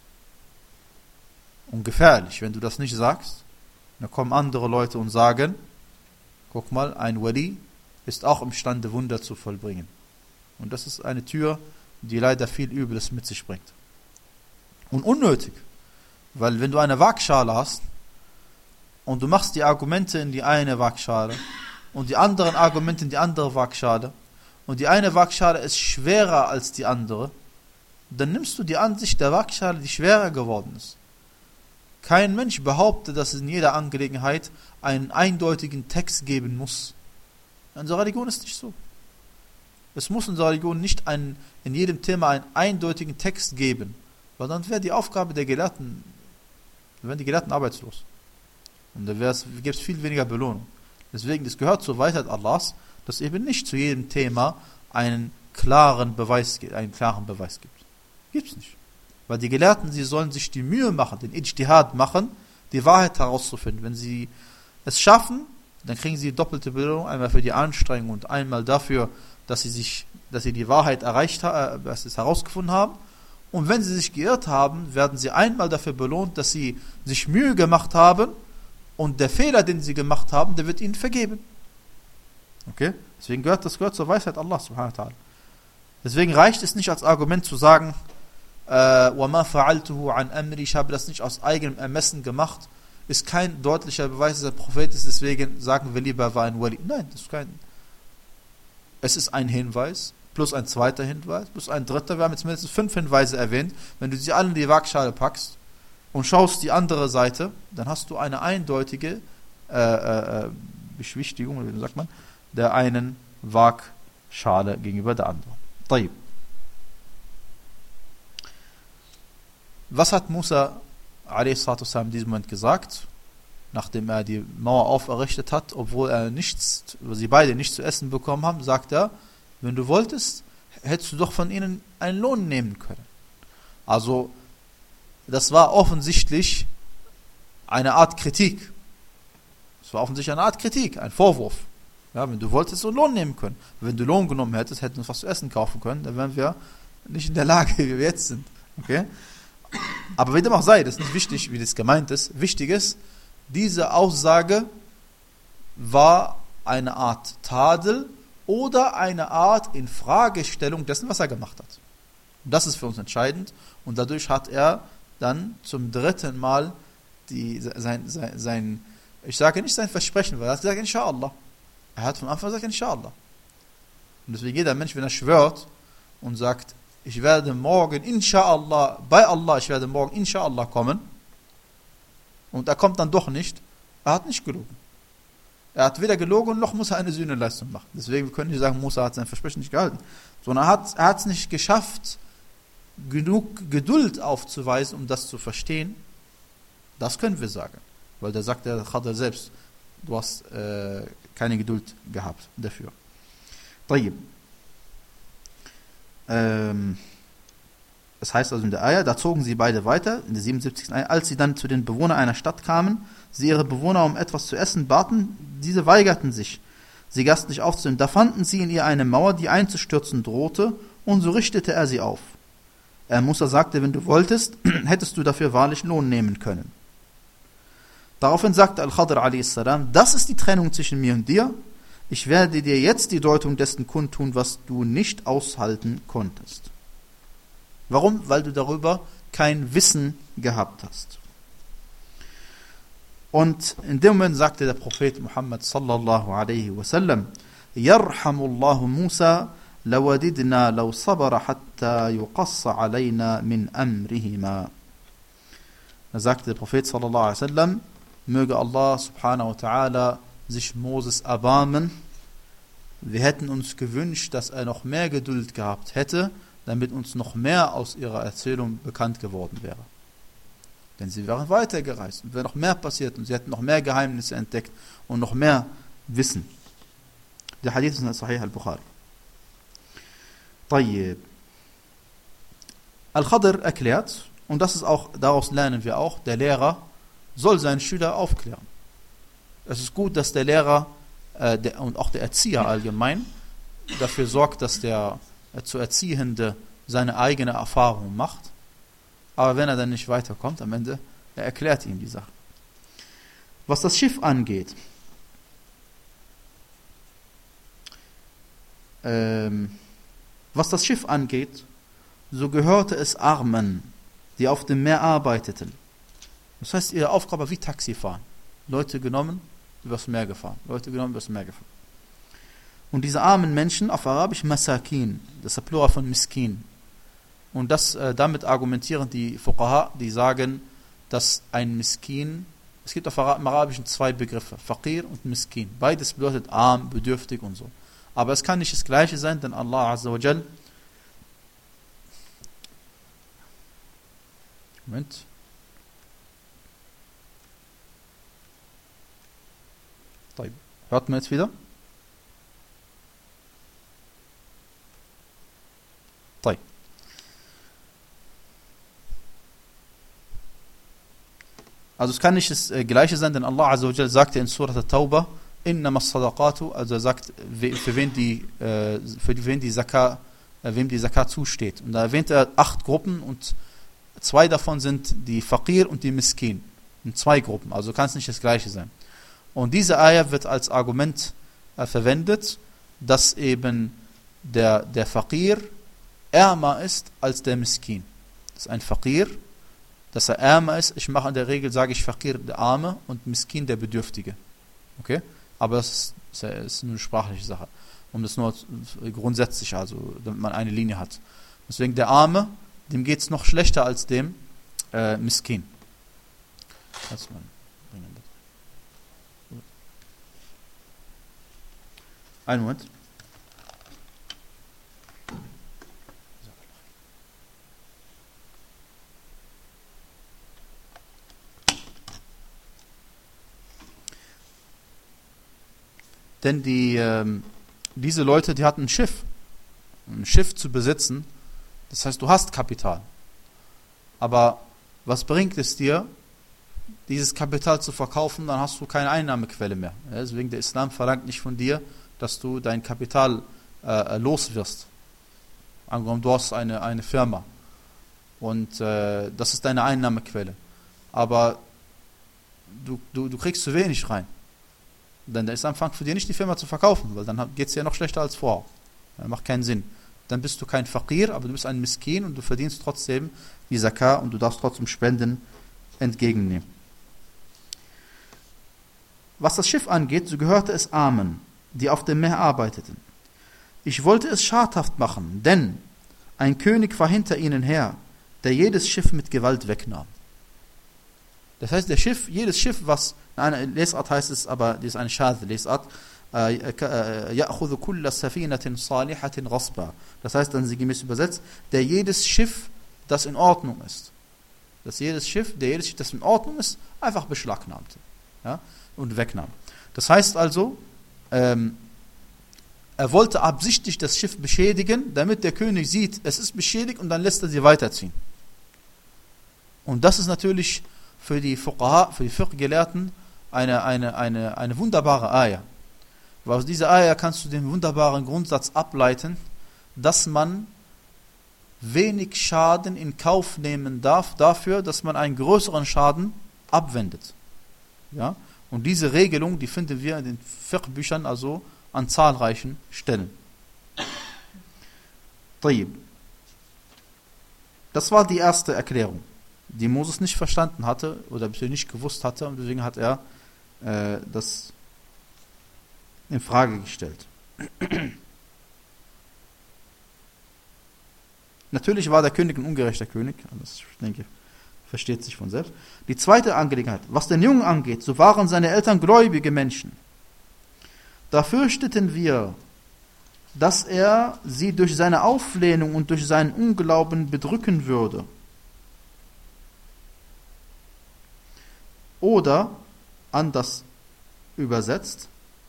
Und gefährlich, wenn du das nicht sagst, dann kommen andere Leute und sagen, guck mal, ein Wali ist auch imstande, Wunder zu vollbringen. Und das ist eine Tür, die leider viel Übles mit sich bringt. Und unnötig, weil wenn du eine Waagschale hast und du machst die Argumente in die eine Waagschale und die anderen Argumente in die andere Waagschale und die eine Waagschale ist schwerer als die andere, dann nimmst du die Ansicht der Waagschale, die schwerer geworden ist. Kein Mensch behauptet, dass es in jeder Angelegenheit einen eindeutigen Text geben muss. Unsere Religion ist nicht so. Es muss in unserer Religion nicht einen, in jedem Thema einen eindeutigen Text geben, weil dann wäre die Aufgabe der Gelehrten, dann wären die Gelehrten arbeitslos. Und dann gäbe es viel weniger Belohnung. Deswegen, es gehört zur Weisheit Allahs, dass eben nicht zu jedem Thema einen klaren Beweis, einen klaren Beweis gibt. Gibt es nicht. Weil die Gelehrten, sie sollen sich die Mühe machen, den Ijtihad machen, die Wahrheit herauszufinden. Wenn sie es schaffen, dann kriegen sie doppelte Belohnung, einmal für die Anstrengung und einmal dafür, dass sie sich, dass sie die Wahrheit erreicht haben, dass sie es herausgefunden haben. Und wenn sie sich geirrt haben, werden sie einmal dafür belohnt, dass sie sich Mühe gemacht haben und der Fehler, den sie gemacht haben, der wird ihnen vergeben. Okay? Deswegen gehört das gehört zur Weisheit Allah subhanahu wa ta'ala. Deswegen reicht es nicht als Argument zu sagen, وَمَا فَعَلْتُهُ عَنْ أَمْرِ, ich habe das nicht aus eigenem Ermessen gemacht, ist kein deutlicher Beweis, dass er Prophet ist, deswegen sagen wir lieber, er war ein Wali. Nein, das ist kein. Es ist ein Hinweis, plus ein zweiter Hinweis, plus ein dritter. Wir haben jetzt mindestens fünf Hinweise erwähnt. Wenn du sie alle in die Waagschale packst und schaust die andere Seite, dann hast du eine eindeutige äh, äh, Beschwichtigung, wie sagt man, der einen Waagschale gegenüber der anderen. طيب. Was hat Musa a s. in diesem Moment gesagt, nachdem er die Mauer auferrichtet hat, obwohl er nichts, sie beide nichts zu essen bekommen haben, sagt er, wenn du wolltest, hättest du doch von ihnen einen Lohn nehmen können. Also, das war offensichtlich eine Art Kritik. Es war offensichtlich eine Art Kritik, ein Vorwurf. Ja, wenn du wolltest, einen Lohn nehmen können. Wenn du Lohn genommen hättest, hätten wir uns was zu essen kaufen können, dann wären wir nicht in der Lage, wie wir jetzt sind. Okay? Aber wie dem auch sei, das ist nicht wichtig, wie das gemeint ist. Wichtig ist, diese Aussage war eine Art Tadel oder eine Art Infragestellung dessen, was er gemacht hat. Und das ist für uns entscheidend. Und dadurch hat er dann zum dritten Mal die, sein, sein, sein, ich sage nicht sein Versprechen, weil er hat gesagt, Inshallah. Er hat von Anfang an gesagt, Inshallah. Und deswegen jeder Mensch, wenn er schwört und sagt, ich werde morgen, Inshallah, bei Allah, ich werde morgen, Inshallah kommen, und er kommt dann doch nicht, er hat nicht gelogen. Er hat weder gelogen, noch muss er eine Sühneleistung machen. Deswegen können wir nicht sagen, Musa hat sein Versprechen nicht gehalten, sondern er hat er hat es nicht geschafft, genug Geduld aufzuweisen, um das zu verstehen. Das können wir sagen. Weil da sagt der Khadr selbst, du hast äh, keine Geduld gehabt dafür. طيب. Ähm, es heißt also in der Ayah, da zogen sie beide weiter, in der siebenundsiebzigsten Ayah, als sie dann zu den Bewohnern einer Stadt kamen, sie ihre Bewohner um etwas zu essen baten, diese weigerten sich, sie gastlich aufzunehmen. Da fanden sie in ihr eine Mauer, die einzustürzen drohte, und so richtete er sie auf. Er Musa sagte, wenn du wolltest, hättest du dafür wahrlich Lohn nehmen können. Daraufhin sagte Al-Khadr a s. Das ist die Trennung zwischen mir und dir. Ich werde dir jetzt die Deutung dessen kundtun, was du nicht aushalten konntest. Warum? Weil du darüber kein Wissen gehabt hast. Und in dem Moment sagte der Prophet Muhammad sallallahu alaihi wasallam: Yarhamullahu Musa, lawadidna law sabara hatta yuqassa alayna min amrihima. Da sagte der Prophet sallallahu alaihi wasallam: Möge Allah subhanahu wa ta'ala sich Moses erbarmen. Wir hätten uns gewünscht, dass er noch mehr Geduld gehabt hätte, damit uns noch mehr aus ihrer Erzählung bekannt geworden wäre. Denn sie wären weitergereist und wäre noch mehr passiert und sie hätten noch mehr Geheimnisse entdeckt und noch mehr Wissen. Der Hadith ist in Sahih al-Bukhari. طيب. Al-Khadr erklärt, und das ist auch, daraus lernen wir auch, der Lehrer soll seinen Schüler aufklären. Es ist gut, dass der Lehrer äh, der, und auch der Erzieher allgemein dafür sorgt, dass der äh, zu Erziehende seine eigene Erfahrung macht. Aber wenn er dann nicht weiterkommt, am Ende, er erklärt ihm die Sache. Was das Schiff angeht, ähm, was das Schiff angeht, so gehörte es Armen, die auf dem Meer arbeiteten. Das heißt, ihre Aufgabe war wie Taxifahren. Leute genommen, übers Meer gefahren. Leute genommen, übers Meer gefahren. Und diese armen Menschen, auf Arabisch Masakin, das ist der Plural von Miskin. Und das, äh, damit argumentieren die Fuqaha, die sagen, dass ein Miskin, es gibt auf Ara- im Arabischen zwei Begriffe, Faqir und Miskin. Beides bedeutet arm, bedürftig und so. Aber es kann nicht das Gleiche sein, denn Allah Azza wa Jal, Moment, hört man jetzt wieder? طيب. Also es kann nicht das äh, Gleiche sein, denn Allah Azza wa Jal sagte in Surah At-Tawbah, innama as-sadaqatu, also er sagt, für wen die, äh, für wen die Zakat, äh, wem die Zakat zusteht. Und da erwähnt er acht Gruppen und zwei davon sind die Faqir und die Miskin. In zwei Gruppen, also kann es nicht das Gleiche sein. Und diese Ayah wird als Argument äh, verwendet, dass eben der, der Faqir ärmer ist als der Miskin. Das ist ein Faqir, dass er ärmer ist. Ich mache in der Regel, sage ich Faqir der Arme und Miskin der Bedürftige. Okay? Aber das ist, das ist nur eine sprachliche Sache. Um das nur grundsätzlich, also damit man eine Linie hat. Deswegen der Arme, dem geht es noch schlechter als dem äh, Miskin. Kannst du mal bringen, bitte. Einen Moment. Denn die, ähm, diese Leute, die hatten ein Schiff. Ein Schiff zu besitzen. Das heißt, du hast Kapital. Aber was bringt es dir, dieses Kapital zu verkaufen, dann hast du keine Einnahmequelle mehr. Ja, deswegen der Islam verlangt nicht von dir, dass du dein Kapital äh, los wirst. Angenommen, du hast eine, eine Firma und äh, das ist deine Einnahmequelle. Aber du, du, du kriegst zu wenig rein. Denn der Islam fängt für dich nicht, die Firma zu verkaufen, weil dann geht es dir noch schlechter als vorher. Das macht keinen Sinn. Dann bist du kein Faqir, aber du bist ein Miskin und du verdienst trotzdem die Zakat und du darfst trotzdem Spenden entgegennehmen. Was das Schiff angeht, so gehörte es Armen, die auf dem Meer arbeiteten. Ich wollte es schadhaft machen, denn ein König war hinter ihnen her, der jedes Schiff mit Gewalt wegnahm. Das heißt, der Schiff, jedes Schiff, was, in einer Lesart heißt es, aber das ist eine Schadh Lesart, يأخذ كل سفينة صالحة غصبا. Das heißt dann sinngemäß übersetzt, der jedes Schiff, das in Ordnung ist, dass jedes Schiff, der jedes Schiff, das in Ordnung ist, einfach beschlagnahmte, ja, und wegnahm. Das heißt also, ähm, er wollte absichtlich das Schiff beschädigen, damit der König sieht, es ist beschädigt und dann lässt er sie weiterziehen. Und das ist natürlich für die Fuqaha, für die Fiqh-Gelehrten eine, eine, eine, eine wunderbare Ayah. Weil aus dieser Ayah kannst du den wunderbaren Grundsatz ableiten, dass man wenig Schaden in Kauf nehmen darf, dafür, dass man einen größeren Schaden abwendet. Ja? Und diese Regelung, die finden wir in den Fiqh-Büchern also an zahlreichen Stellen. Das war die erste Erklärung, die Moses nicht verstanden hatte oder nicht gewusst hatte, und deswegen hat er äh, das in Frage gestellt. Natürlich war der König ein ungerechter König, das, ich denke, versteht sich von selbst. Die zweite Angelegenheit, was den Jungen angeht, so waren seine Eltern gläubige Menschen. Da fürchteten wir, dass er sie durch seine Auflehnung und durch seinen Unglauben bedrücken würde. Oder, anders übersetzt,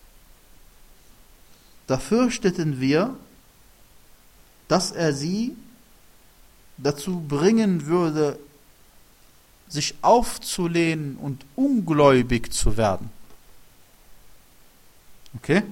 da fürchteten wir, dass er sie dazu bringen würde, sich aufzulehnen und ungläubig zu werden. Okay?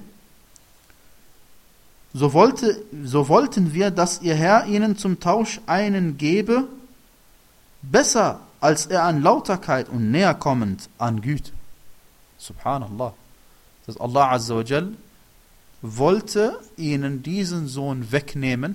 So, wollte, so wollten wir, dass ihr Herr ihnen zum Tausch einen gebe, besser als er an Lauterkeit und näher kommend an Güte. Subhanallah. Das Allah Azza wa Jal wollte ihnen diesen Sohn wegnehmen,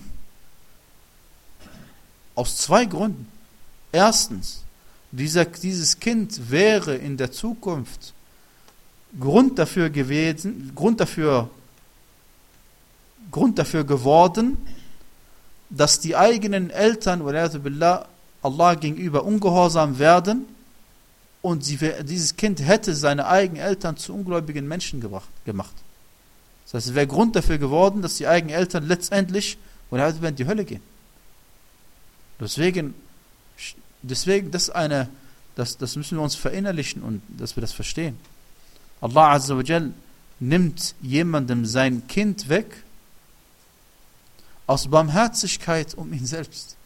aus zwei Gründen. Erstens, dieser, dieses Kind wäre in der Zukunft Grund dafür gewesen, Grund dafür, Grund dafür geworden, dass die eigenen Eltern billah, Allah gegenüber ungehorsam werden, und sie, dieses Kind hätte seine eigenen Eltern zu ungläubigen Menschen gebracht, gemacht. Das heißt, es wäre Grund dafür geworden, dass die eigenen Eltern letztendlich in die Hölle gehen. Deswegen, deswegen das, eine, das, das müssen wir uns verinnerlichen und dass wir das verstehen. Allah Azza wa Jal nimmt jemandem sein Kind weg aus Barmherzigkeit um ihn selbst.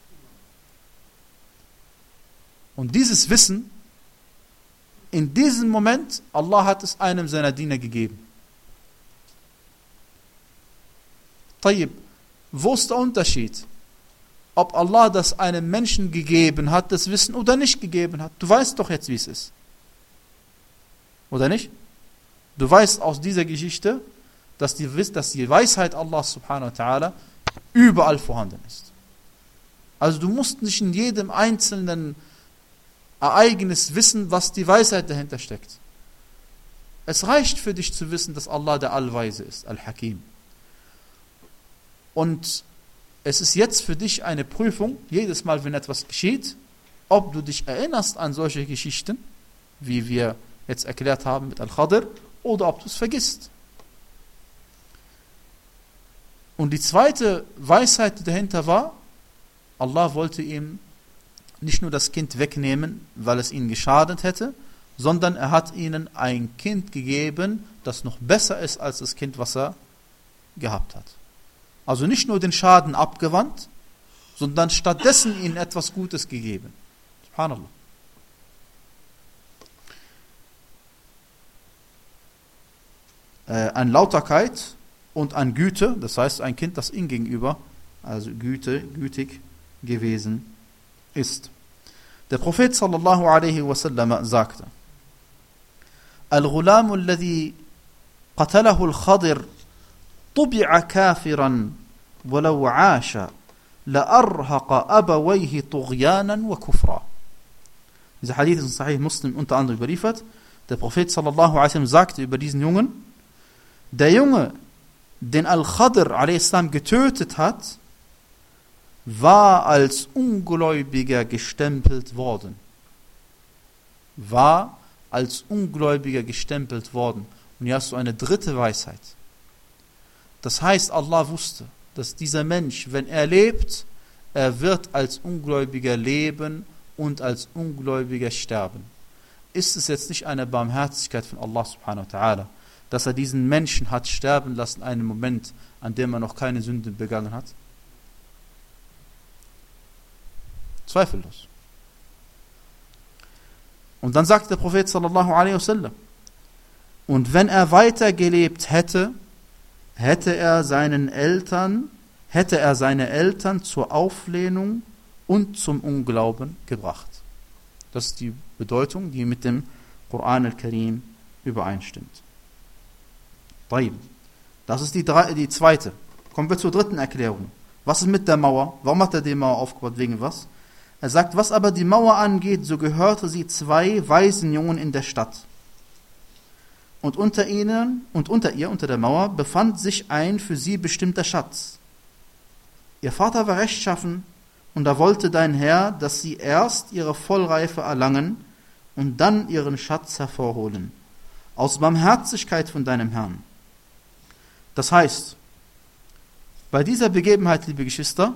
Und dieses Wissen, in diesem Moment, Allah hat es einem seiner Diener gegeben. Tayyib, wo ist der Unterschied? Ob Allah das einem Menschen gegeben hat, das Wissen, oder nicht gegeben hat. Du weißt doch jetzt, wie es ist. Oder nicht? Du weißt aus dieser Geschichte, dass die, dass die Weisheit Allah subhanahu wa ta'ala überall vorhanden ist. Also du musst nicht in jedem einzelnen Ereignis wissen, was die Weisheit dahinter steckt. Es reicht für dich zu wissen, dass Allah der Allweise ist, Al-Hakim. Und es ist jetzt für dich eine Prüfung, jedes Mal, wenn etwas geschieht, ob du dich erinnerst an solche Geschichten, wie wir jetzt erklärt haben mit Al-Khadr, oder ob du es vergisst. Und die zweite Weisheit, die dahinter war, Allah wollte ihm nicht nur das Kind wegnehmen, weil es ihnen geschadet hätte, sondern er hat ihnen ein Kind gegeben, das noch besser ist als das Kind, was er gehabt hat. Also nicht nur den Schaden abgewandt, sondern stattdessen ihnen etwas Gutes gegeben. Subhanallah. Äh, an Lauterkeit und an Güte, das heißt ein Kind, das ihm gegenüber, also Güte, gütig gewesen ist. Der Prophet sallallahu alaihi wasallam sagte: Al-Ghulamu alladhi qatalahu al-Khadir طبع كافرا ولو عاش لأرهق أبويه طغيانا وكفرا. Dieser Hadith ist in Sahih Muslim unter anderem überliefert. Der Prophet sallallahu alaihi wasallam sagte über diesen Jungen: Der Junge, den Al-Khadr a.s. getötet hat, war als Ungläubiger gestempelt worden. War als Ungläubiger gestempelt worden. Und hier hast du eine dritte Weisheit. Das heißt, Allah wusste, dass dieser Mensch, wenn er lebt, er wird als Ungläubiger leben und als Ungläubiger sterben. Ist es jetzt nicht eine Barmherzigkeit von Allah subhanahu wa ta'ala, dass er diesen Menschen hat sterben lassen, einen Moment, an dem er noch keine Sünde begangen hat? Zweifellos. Und dann sagt der Prophet sallallahu alaihi wasallam: Und wenn er weitergelebt hätte, hätte er seinen Eltern, hätte er seine Eltern zur Auflehnung und zum Unglauben gebracht. Das ist die Bedeutung, die mit dem Koran al-Karim übereinstimmt. Das ist die, drei, die zweite. Kommen wir zur dritten Erklärung. Was ist mit der Mauer? Warum hat er die Mauer aufgebaut? Wegen was? Er sagt, was aber die Mauer angeht, so gehörte sie zwei weisen Jungen in der Stadt. Und unter ihnen und unter ihr, unter der Mauer, befand sich ein für sie bestimmter Schatz. Ihr Vater war rechtschaffen, und da wollte dein Herr, dass sie erst ihre Vollreife erlangen und dann ihren Schatz hervorholen. Aus Barmherzigkeit von deinem Herrn. Das heißt, bei dieser Begebenheit, liebe Geschwister,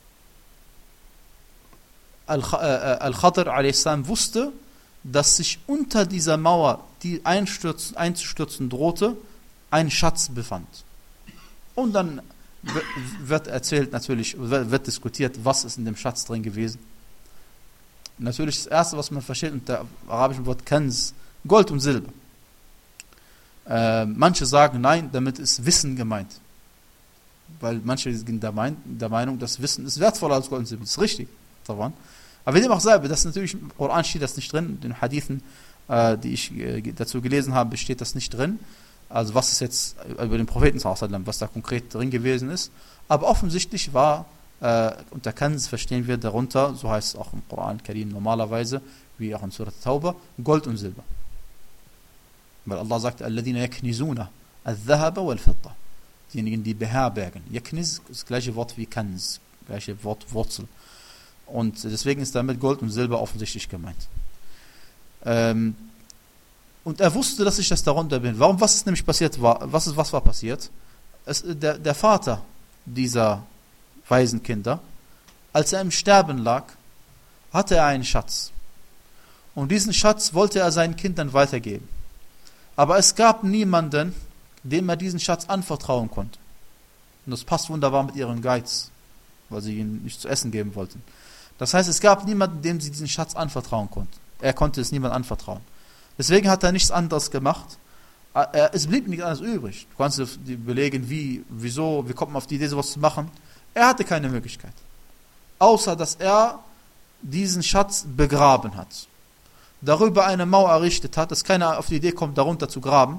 Al-Khadr a.s. wusste, dass sich unter dieser Mauer, die einstürzen, einzustürzen drohte, ein Schatz befand. Und dann wird erzählt, natürlich, wird diskutiert, was ist in dem Schatz drin gewesen. Natürlich das Erste, was man versteht unter dem arabischen Wort Kanz, Gold und Silber. Äh, manche sagen, nein, damit ist Wissen gemeint. Weil manche sind der, mein, der Meinung, dass Wissen ist wertvoller als Gold und Silber. Das ist richtig. Aber wie dem auch sei, das ist natürlich im Koran steht das nicht drin, in den Hadithen, äh, die ich äh, dazu gelesen habe, steht das nicht drin. Also was ist jetzt über den Propheten, was da konkret drin gewesen ist. Aber offensichtlich war, äh, unter Kanz verstehen wir darunter, so heißt es auch im Koran Karim normalerweise, wie auch in Surat Tauba, Gold und Silber. Weil Allah sagt, alladhina yaknizuna al-dhahaba wal-fidda. Diejenigen, die beherbergen. Yakniz ist das gleiche Wort wie Kanz, gleiche Wort Wurzel. Und deswegen ist damit Gold und Silber offensichtlich gemeint. Ähm, und er wusste, dass ich das darunter bin. Warum? Was ist nämlich passiert? War, was, ist, was war passiert? Es, der, der Vater dieser weisen Kinder, als er im Sterben lag, hatte er einen Schatz. Und diesen Schatz wollte er seinen Kindern weitergeben. Aber es gab niemanden, dem er diesen Schatz anvertrauen konnte. Und das passt wunderbar mit ihrem Geiz, weil sie ihn nicht zu essen geben wollten. Das heißt, es gab niemanden, dem sie diesen Schatz anvertrauen konnten. Er konnte es niemandem anvertrauen. Deswegen hat er nichts anderes gemacht. Es blieb nichts anderes übrig. Du kannst dir belegen, wie, wieso, wie kommt man auf die Idee, sowas zu machen. Er hatte keine Möglichkeit. Außer, dass er diesen Schatz begraben hat. Darüber eine Mauer errichtet hat, dass keiner auf die Idee kommt, darunter zu graben.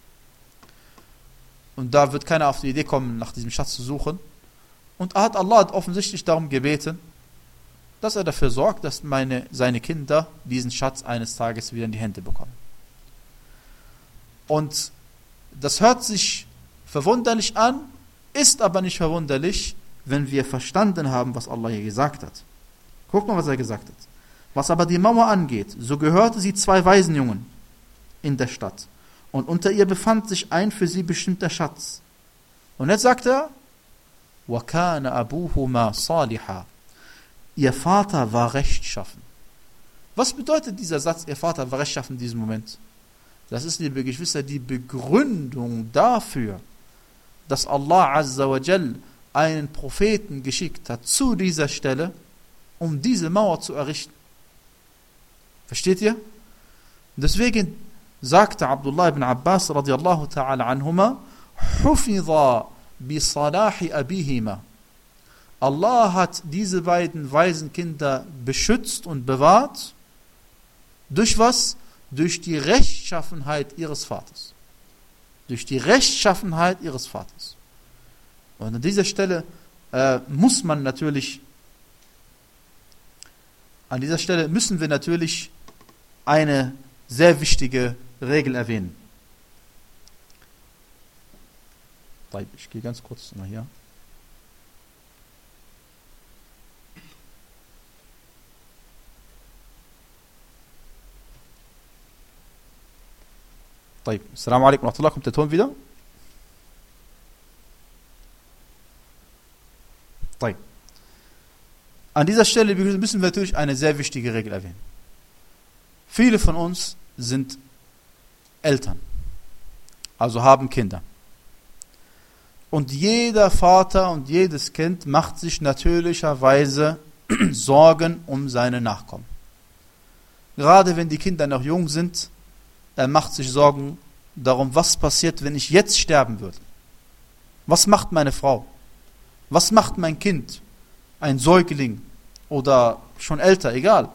Und da wird keiner auf die Idee kommen, nach diesem Schatz zu suchen. Und er hat Allah offensichtlich darum gebeten, dass er dafür sorgt, dass meine, seine Kinder diesen Schatz eines Tages wieder in die Hände bekommen. Und das hört sich verwunderlich an, ist aber nicht verwunderlich, wenn wir verstanden haben, was Allah hier gesagt hat. Guck mal, was er gesagt hat. Was aber die Mauer angeht, so gehörte sie zwei Waisenjungen in der Stadt. Und unter ihr befand sich ein für sie bestimmter Schatz. Und jetzt sagt er, وَكَانَ أَبُوهُمَا صَالِحًا. Ihr Vater war rechtschaffen. Was bedeutet dieser Satz, ihr Vater war rechtschaffen in diesem Moment? Das ist, liebe Geschwister, die Begründung dafür, dass Allah Azza wa Jal einen Propheten geschickt hat zu dieser Stelle, um diese Mauer zu errichten. Versteht ihr? Deswegen sagte Abdullah ibn Abbas radiallahu ta'ala anhuma, حُفِظَ بِصَلَاحِ أَبِيهِمَا. Allah hat diese beiden weisen Kinder beschützt und bewahrt. Durch was? Durch die Rechtschaffenheit ihres Vaters. Durch die Rechtschaffenheit ihres Vaters. Und an dieser Stelle äh, muss man natürlich, an dieser Stelle müssen wir natürlich eine sehr wichtige Regel erwähnen. Ich gehe ganz kurz mal hier. Assalamu alaikum wa rahmatullah. Kommt der Ton wieder? An dieser Stelle müssen wir natürlich eine sehr wichtige Regel erwähnen. Viele von uns sind Eltern, also haben Kinder. Und jeder Vater und jedes Kind macht sich natürlicherweise Sorgen um seine Nachkommen. Gerade wenn die Kinder noch jung sind, er macht sich Sorgen darum, was passiert, wenn ich jetzt sterben würde. Was macht meine Frau? Was macht mein Kind? Ein Säugling oder schon älter, egal.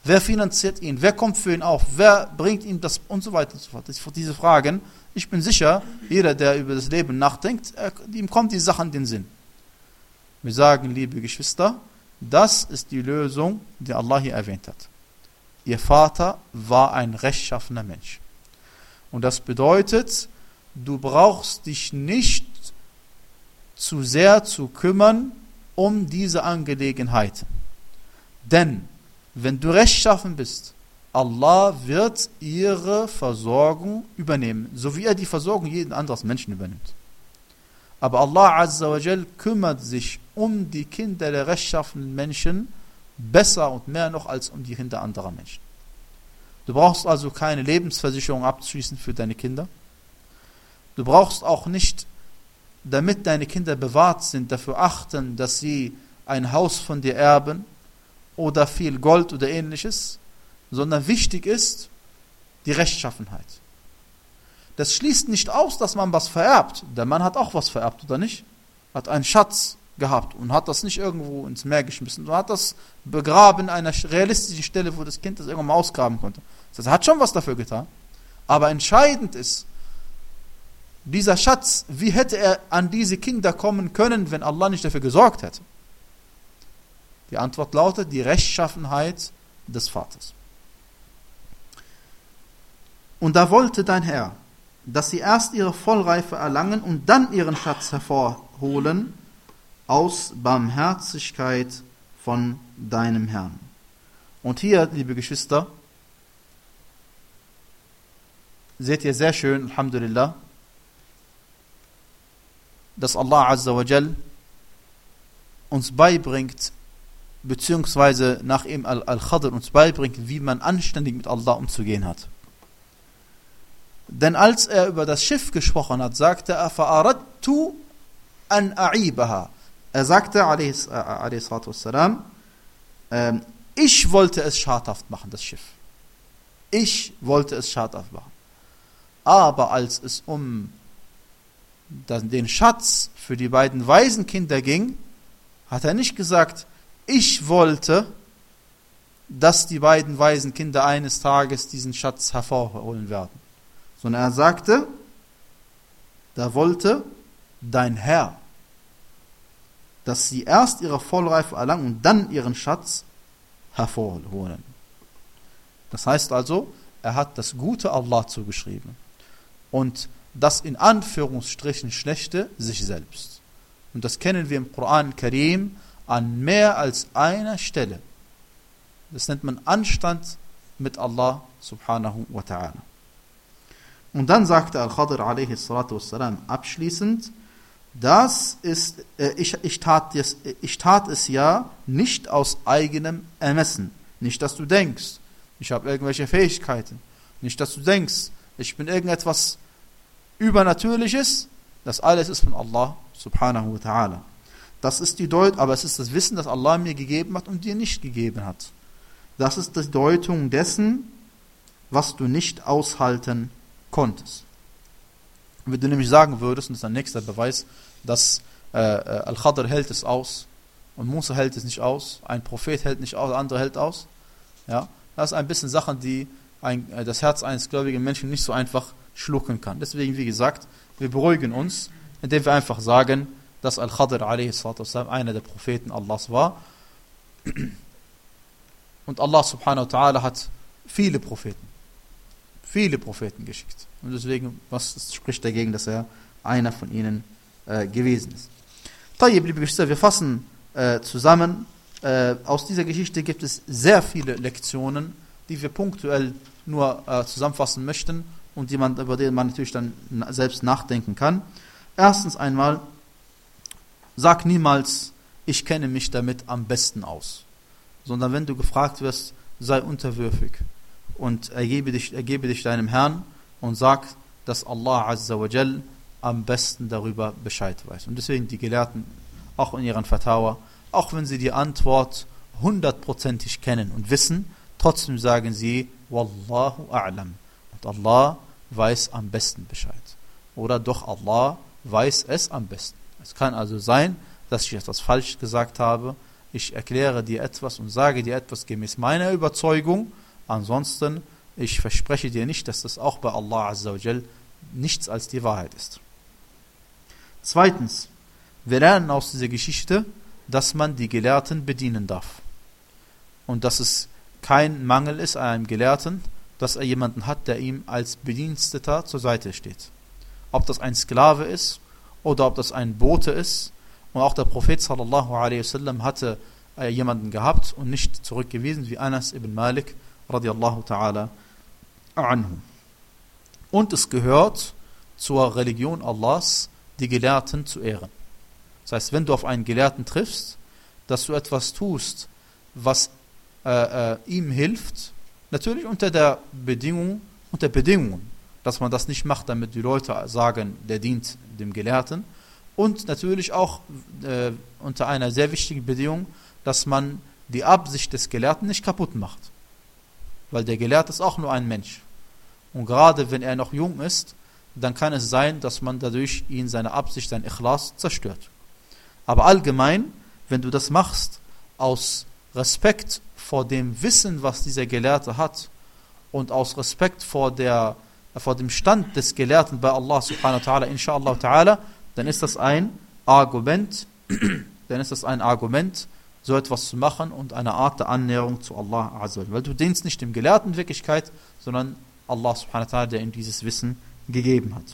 Wer finanziert ihn? Wer kommt für ihn auf? Wer bringt ihm das und so weiter und so fort? Das sind diese Fragen. Ich bin sicher, jeder, der über das Leben nachdenkt, er, ihm kommt die Sache in den Sinn. Wir sagen, liebe Geschwister, das ist die Lösung, die Allah hier erwähnt hat. Ihr Vater war ein rechtschaffener Mensch. Und das bedeutet, du brauchst dich nicht zu sehr zu kümmern um diese Angelegenheiten. Denn wenn du rechtschaffen bist, Allah wird ihre Versorgung übernehmen, so wie er die Versorgung jeden anderen Menschen übernimmt. Aber Allah Azza wa Jal kümmert sich um die Kinder der rechtschaffenen Menschen besser und mehr noch als um die Kinder anderer Menschen. Du brauchst also keine Lebensversicherung abzuschließen für deine Kinder. Du brauchst auch nicht, damit deine Kinder bewahrt sind, dafür achten, dass sie ein Haus von dir erben oder viel Gold oder ähnliches, sondern wichtig ist die Rechtschaffenheit. Das schließt nicht aus, dass man was vererbt. Der Mann hat auch was vererbt, oder nicht? Hat einen Schatz gehabt und hat das nicht irgendwo ins Meer geschmissen, sondern hat das begraben an einer realistischen Stelle, wo das Kind das irgendwann mal ausgraben konnte. Das heißt, er hat schon was dafür getan. Aber entscheidend ist, dieser Schatz, wie hätte er an diese Kinder kommen können, wenn Allah nicht dafür gesorgt hätte? Die Antwort lautet, die Rechtschaffenheit des Vaters. Und da wollte dein Herr, dass sie erst ihre Vollreife erlangen und dann ihren Schatz hervorholen, aus Barmherzigkeit von deinem Herrn. Und hier, liebe Geschwister, seht ihr sehr schön, Alhamdulillah, dass Allah Azza wa Jal uns beibringt, beziehungsweise nach ihm Al-Khadr uns beibringt, wie man anständig mit Allah umzugehen hat. Denn als er über das Schiff gesprochen hat, sagte er, فَأَرَدْتُ أَنْ أَعِيبَهَا. Er sagte, wassalam, ähm, ich wollte es schadhaft machen, das Schiff. Ich wollte es schadhaft machen. Aber als es um den Schatz für die beiden Waisenkinder ging, hat er nicht gesagt, ich wollte, dass die beiden Waisenkinder eines Tages diesen Schatz hervorholen werden. Sondern er sagte, da wollte dein Herr, dass sie erst ihre Vollreife erlangen und dann ihren Schatz hervorholen. Das heißt also, er hat das Gute Allah zugeschrieben und das in Anführungsstrichen Schlechte sich selbst. Und das kennen wir im Koran Karim an mehr als einer Stelle. Das nennt man Anstand mit Allah subhanahu wa ta'ala. Und dann sagte Al-Khadr alaihi salatu wassalam abschließend, das ist, äh, ich, ich, tat es, ich tat es ja nicht aus eigenem Ermessen. Nicht, dass du denkst, ich habe irgendwelche Fähigkeiten. Nicht, dass du denkst, ich bin irgendetwas Übernatürliches. Das alles ist von Allah subhanahu wa ta'ala. Das ist die Deutung, aber es ist das Wissen, das Allah mir gegeben hat und dir nicht gegeben hat. Das ist die Deutung dessen, was du nicht aushalten konntest. Wenn du nämlich sagen würdest, und das ist ein nächster Beweis, dass äh, Al-Khadr hält es aus und Musa hält es nicht aus, ein Prophet hält nicht aus, der andere hält aus. Ja, das ist ein bisschen Sachen, die ein, äh, das Herz eines gläubigen Menschen nicht so einfach schlucken kann. Deswegen, wie gesagt, wir beruhigen uns, indem wir einfach sagen, dass Al-Khadr alaihi salatu wassalam einer der Propheten Allahs war. Und Allah subhanahu wa ta'ala hat viele Propheten, viele Propheten geschickt. Und deswegen, was spricht dagegen, dass er einer von ihnen äh, gewesen ist. Tayyib, liebe Geschwister, wir fassen äh, zusammen. Äh, aus dieser Geschichte gibt es sehr viele Lektionen, die wir punktuell nur äh, zusammenfassen möchten und die man, über die man natürlich dann na, selbst nachdenken kann. Erstens einmal, sag niemals, ich kenne mich damit am besten aus. Sondern wenn du gefragt wirst, sei unterwürfig und ergebe dich, ergebe dich deinem Herrn und sag, dass Allah Azza wa Jal am besten darüber Bescheid weiß. Und deswegen die Gelehrten, auch in ihren Fatawa, auch wenn sie die Antwort hundertprozentig kennen und wissen, trotzdem sagen sie, Wallahu a'lam. Und Allah weiß am besten Bescheid. Oder doch Allah weiß es am besten. Es kann also sein, dass ich etwas falsch gesagt habe. ich erkläre dir etwas und sage dir etwas gemäß meiner Überzeugung, ansonsten, ich verspreche dir nicht, dass das auch bei Allah Azza wa Jal nichts als die Wahrheit ist. Zweitens, wir lernen aus dieser Geschichte, dass man die Gelehrten bedienen darf. Und dass es kein Mangel ist an einem Gelehrten, dass er jemanden hat, der ihm als Bediensteter zur Seite steht. Ob das ein Sklave ist oder ob das ein Bote ist. Und auch der Prophet sallallahu alaihi wasallam hatte äh, jemanden gehabt und nicht zurückgewiesen, wie Anas ibn Malik radiallahu ta'ala anhu. Und es gehört zur Religion Allahs, die Gelehrten zu ehren. Das heißt, wenn du auf einen Gelehrten triffst, dass du etwas tust, was äh, äh, ihm hilft, natürlich unter der Bedingung, unter Bedingungen, dass man das nicht macht, damit die Leute sagen, der dient dem Gelehrten. Und natürlich auch äh, unter einer sehr wichtigen Bedingung, dass man die Absicht des Gelehrten nicht kaputt macht. Weil der Gelehrte ist auch nur ein Mensch. Und gerade wenn er noch jung ist, dann kann es sein, dass man dadurch ihn seine Absicht, sein Ikhlas zerstört. Aber allgemein, wenn du das machst, aus Respekt vor dem Wissen, was dieser Gelehrte hat, und aus Respekt vor, der, vor dem Stand des Gelehrten bei Allah subhanahu wa ta'ala, inshallah ta'ala, dann ist das ein Argument, dann ist das ein Argument, so etwas zu machen und eine Art der Annäherung zu Allah Azza wa Jalla. Weil du dienst nicht dem Gelehrten in Wirklichkeit, sondern Allah subhanahu wa ta'ala, der ihm dieses Wissen gegeben hat.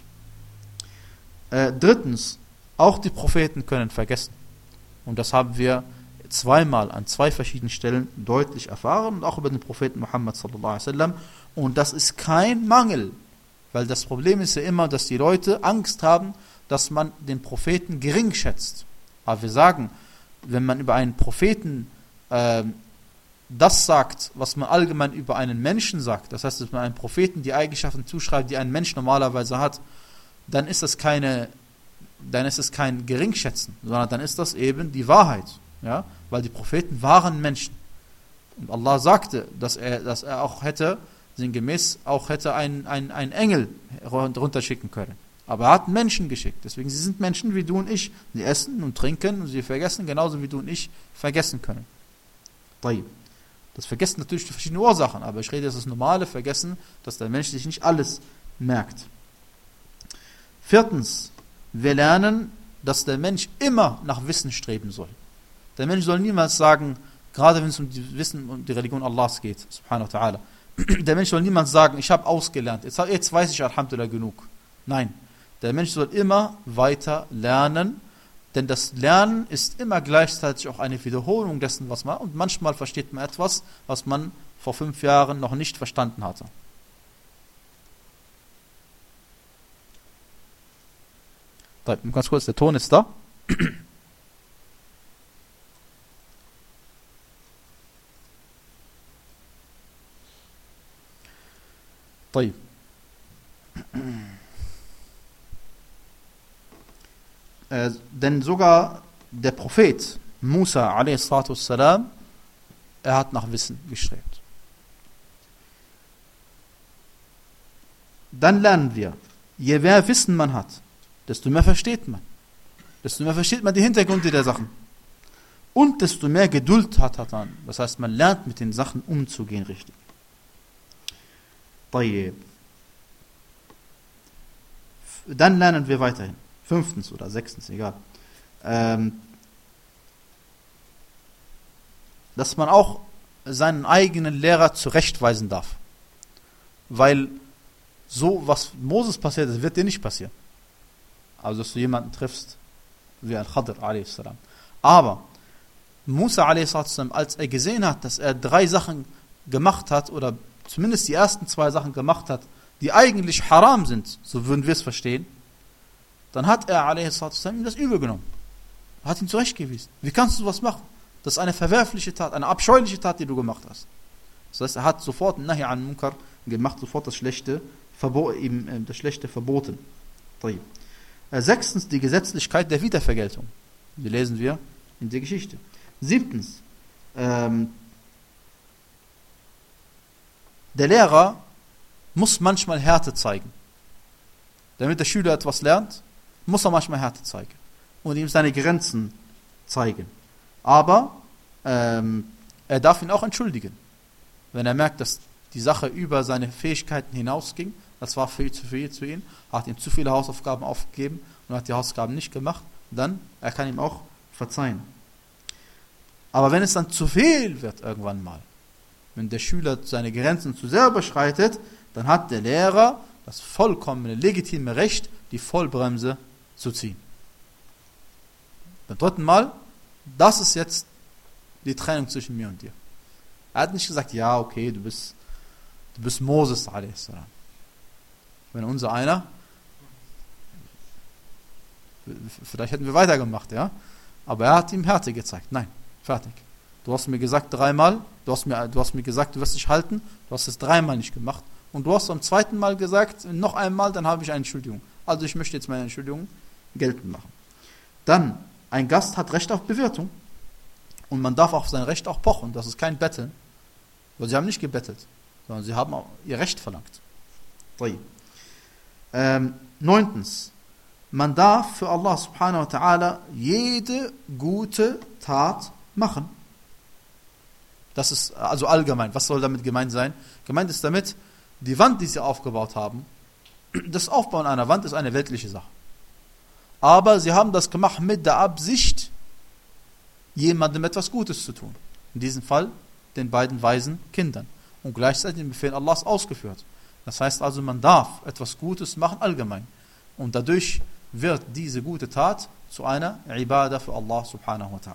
Äh, drittens, auch die Propheten können vergessen. Und das haben wir zweimal an zwei verschiedenen Stellen deutlich erfahren und auch über den Propheten Muhammad sallallahu alaihi wasallam. Und das ist kein Mangel, weil das Problem ist ja immer, dass die Leute Angst haben, dass man den Propheten gering schätzt. Aber wir sagen, wenn man über einen Propheten äh, das sagt, was man allgemein über einen Menschen sagt, das heißt, dass man einem Propheten die Eigenschaften zuschreibt, die ein Mensch normalerweise hat, dann ist das keine, dann ist es kein Geringschätzen, sondern dann ist das eben die Wahrheit, ja, weil die Propheten waren Menschen. Und Allah sagte, dass er, dass er auch hätte, sinngemäß, auch hätte einen ein Engel runterschicken können. Aber er hat Menschen geschickt. Deswegen, sie sind Menschen wie du und ich. Sie essen und trinken und sie vergessen, genauso wie du und ich vergessen können. Das Vergessen natürlich durch verschiedene Ursachen, aber ich rede jetzt das normale Vergessen, dass der Mensch sich nicht alles merkt. Viertens, wir lernen, dass der Mensch immer nach Wissen streben soll. Der Mensch soll niemals sagen, gerade wenn es um die Wissen und die Religion Allahs geht, subhanahu wa ta'ala, der Mensch soll niemals sagen, ich habe ausgelernt, jetzt, jetzt weiß ich Alhamdulillah genug. Nein, der Mensch soll immer weiter lernen, denn das Lernen ist immer gleichzeitig auch eine Wiederholung dessen, was man, und manchmal versteht man etwas, was man vor fünf Jahren noch nicht verstanden hatte. Ganz kurz, der Ton ist da. طيب. Äh, denn sogar der Prophet Musa a s. er hat nach Wissen gestrebt. Dann lernen wir, je mehr Wissen man hat, desto mehr versteht man. Desto mehr versteht man die Hintergründe der Sachen. Und desto mehr Geduld hat, hat man. Das heißt, man lernt mit den Sachen umzugehen richtig. Dann lernen wir weiterhin. Fünftens oder sechstens, egal. Ähm, dass man auch seinen eigenen Lehrer zurechtweisen darf. Weil so, was Moses passiert ist, wird dir nicht passieren. Also, dass du jemanden triffst, wie Al-Khadr a s. Aber Musa a s., als er gesehen hat, dass er drei Sachen gemacht hat, oder zumindest die ersten zwei Sachen gemacht hat, die eigentlich haram sind, so würden wir es verstehen, dann hat er a s. ihm das übel genommen. Er hat ihn zurechtgewiesen. Wie kannst du was machen? Das ist eine verwerfliche Tat, eine abscheuliche Tat, die du gemacht hast. Das heißt, er hat sofort Nahi an Munkar gemacht, sofort das Schlechte, verbo- ihm, das Schlechte verboten. Sechstens, die Gesetzlichkeit der Wiedervergeltung. Die lesen wir in der Geschichte. Siebtens, ähm, der Lehrer muss manchmal Härte zeigen. Damit der Schüler etwas lernt, muss er manchmal Härte zeigen und ihm seine Grenzen zeigen. Aber ähm, er darf ihn auch entschuldigen. Wenn er merkt, dass die Sache über seine Fähigkeiten hinausging, das war viel zu viel zu ihm, hat ihm zu viele Hausaufgaben aufgegeben und hat die Hausaufgaben nicht gemacht, dann, er kann ihm auch verzeihen. Aber wenn es dann zu viel wird irgendwann mal, wenn der Schüler seine Grenzen zu sehr überschreitet, dann hat der Lehrer das vollkommene, legitime Recht, die Vollbremse zu ziehen. Beim dritten Mal, das ist jetzt die Trennung zwischen mir und dir. Er hat nicht gesagt, ja, okay, du bist, du bist Moses, a s. Wenn unser einer, vielleicht hätten wir weitergemacht, ja, aber er hat ihm Härte gezeigt. Nein, fertig. Du hast mir gesagt dreimal, du hast mir, du hast mir gesagt, du wirst dich halten, du hast es dreimal nicht gemacht und du hast am zweiten Mal gesagt, noch einmal, dann habe ich eine Entschuldigung. Also ich möchte jetzt meine Entschuldigung geltend machen. Dann, ein Gast hat Recht auf Bewirtung und man darf auf sein Recht auch pochen, das ist kein Betteln, weil sie haben nicht gebettelt, sondern sie haben auch ihr Recht verlangt. Ähm, neuntens, man darf für Allah subhanahu wa ta'ala jede gute Tat machen. Das ist also allgemein. Was soll damit gemeint sein? Gemeint ist damit, die Wand, die sie aufgebaut haben, das Aufbauen einer Wand ist eine weltliche Sache. Aber sie haben das gemacht mit der Absicht, jemandem etwas Gutes zu tun. In diesem Fall den beiden weisen Kindern. Und gleichzeitig den Befehl Allahs ausgeführt. Das heißt also, man darf etwas Gutes machen allgemein. Und dadurch wird diese gute Tat zu einer Ibadah für Allah subhanahu wa ta'ala.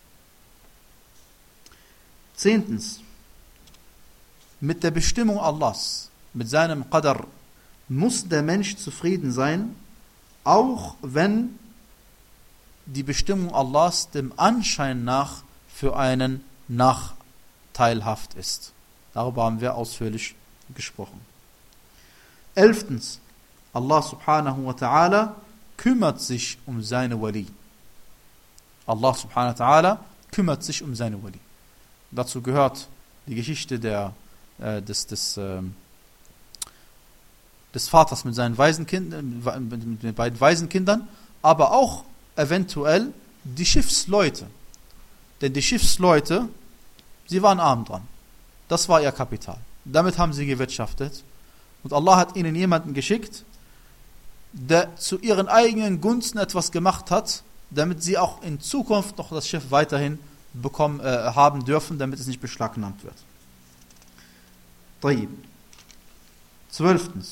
Zehntens, mit der Bestimmung Allahs, mit seinem Qadar, muss der Mensch zufrieden sein, auch wenn die Bestimmung Allahs dem Anschein nach für einen nachteilhaft ist. Darüber haben wir ausführlich gesprochen. Elftens, Allah subhanahu wa ta'ala kümmert sich um seine Wali. Allah subhanahu wa ta'ala kümmert sich um seine Wali. Dazu gehört die Geschichte der, äh, des, des, äh, des Vaters mit seinen Waisenkindern, mit den beiden Waisenkindern, aber auch eventuell die Schiffsleute. Denn die Schiffsleute, sie waren arm dran. Das war ihr Kapital. Damit haben sie gewirtschaftet. Und Allah hat ihnen jemanden geschickt, der zu ihren eigenen Gunsten etwas gemacht hat, damit sie auch in Zukunft noch das Schiff weiterhin bekommen, äh, haben dürfen, damit es nicht beschlagnahmt wird. Tayyib. Zwölftens.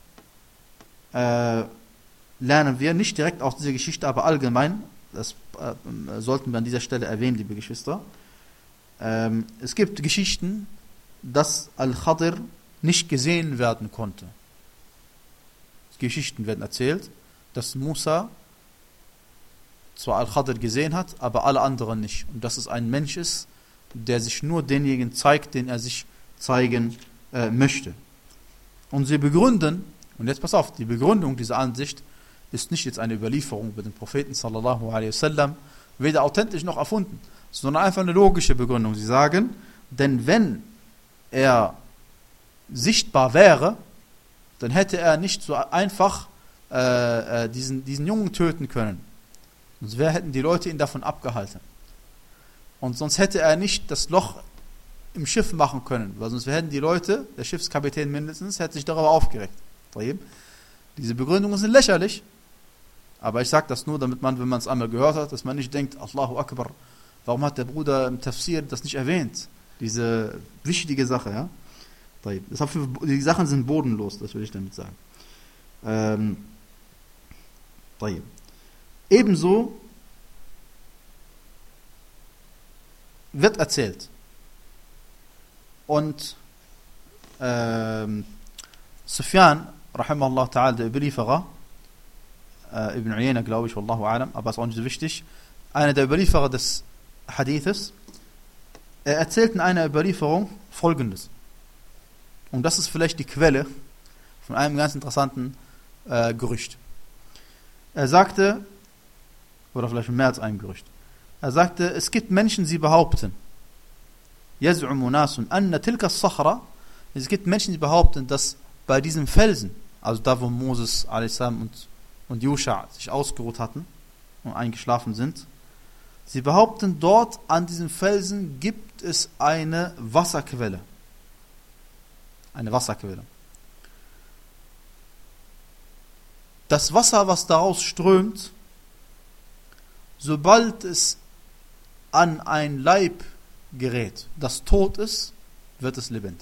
Äh, lernen wir nicht direkt aus dieser Geschichte, aber allgemein, das äh, sollten wir an dieser Stelle erwähnen, liebe Geschwister. Ähm, es gibt Geschichten, dass Al-Khadir nicht gesehen werden konnte. Geschichten werden erzählt, dass Musa zwar Al-Khadir gesehen hat, aber alle anderen nicht. Und dass es ein Mensch ist, der sich nur denjenigen zeigt, den er sich zeigen äh, möchte. Und sie begründen, und jetzt pass auf, die Begründung dieser Ansicht ist nicht jetzt eine Überlieferung über den Propheten sallallahu alaihi wasallam, weder authentisch noch erfunden, sondern einfach eine logische Begründung. Sie sagen, denn wenn er sichtbar wäre, dann hätte er nicht so einfach äh, äh, diesen, diesen Jungen töten können. Sonst wär, hätten die Leute ihn davon abgehalten. Und sonst hätte er nicht das Loch im Schiff machen können, weil sonst hätten die Leute, der Schiffskapitän mindestens, hätte sich darüber aufgeregt. Diese Begründungen sind lächerlich, aber ich sage das nur, damit man, wenn man es einmal gehört hat, dass man nicht denkt, Allahu Akbar, warum hat der Bruder im Tafsir das nicht erwähnt? Diese wichtige Sache, ja. Das für, die Sachen sind bodenlos, das will ich damit sagen. Ähm, Ebenso wird erzählt. Und ähm, Sufyan, rahimahullah ta'ala, der Überlieferer, äh, Ibn Uyayna, glaube ich, wallahu a'lam, aber ist auch nicht so wichtig, einer der Überlieferer des Hadithes, er erzählt in einer Überlieferung Folgendes. Und das ist vielleicht die Quelle von einem ganz interessanten äh, Gerücht. Er sagte, oder vielleicht mehr als ein Gerücht, er sagte, es gibt Menschen, sie behaupten, يَزْعُمُ نَاسٌ أَنَّ تِلْكَ الصَّخْرَ, es gibt Menschen, die behaupten, dass bei diesem Felsen, also da, wo Moses a s. und, und Jusha sich ausgeruht hatten und eingeschlafen sind, Sie behaupten, dort an diesem Felsen gibt es eine Wasserquelle. Eine Wasserquelle. Das Wasser, was daraus strömt, sobald es an ein Leib gerät, das tot ist, wird es lebendig.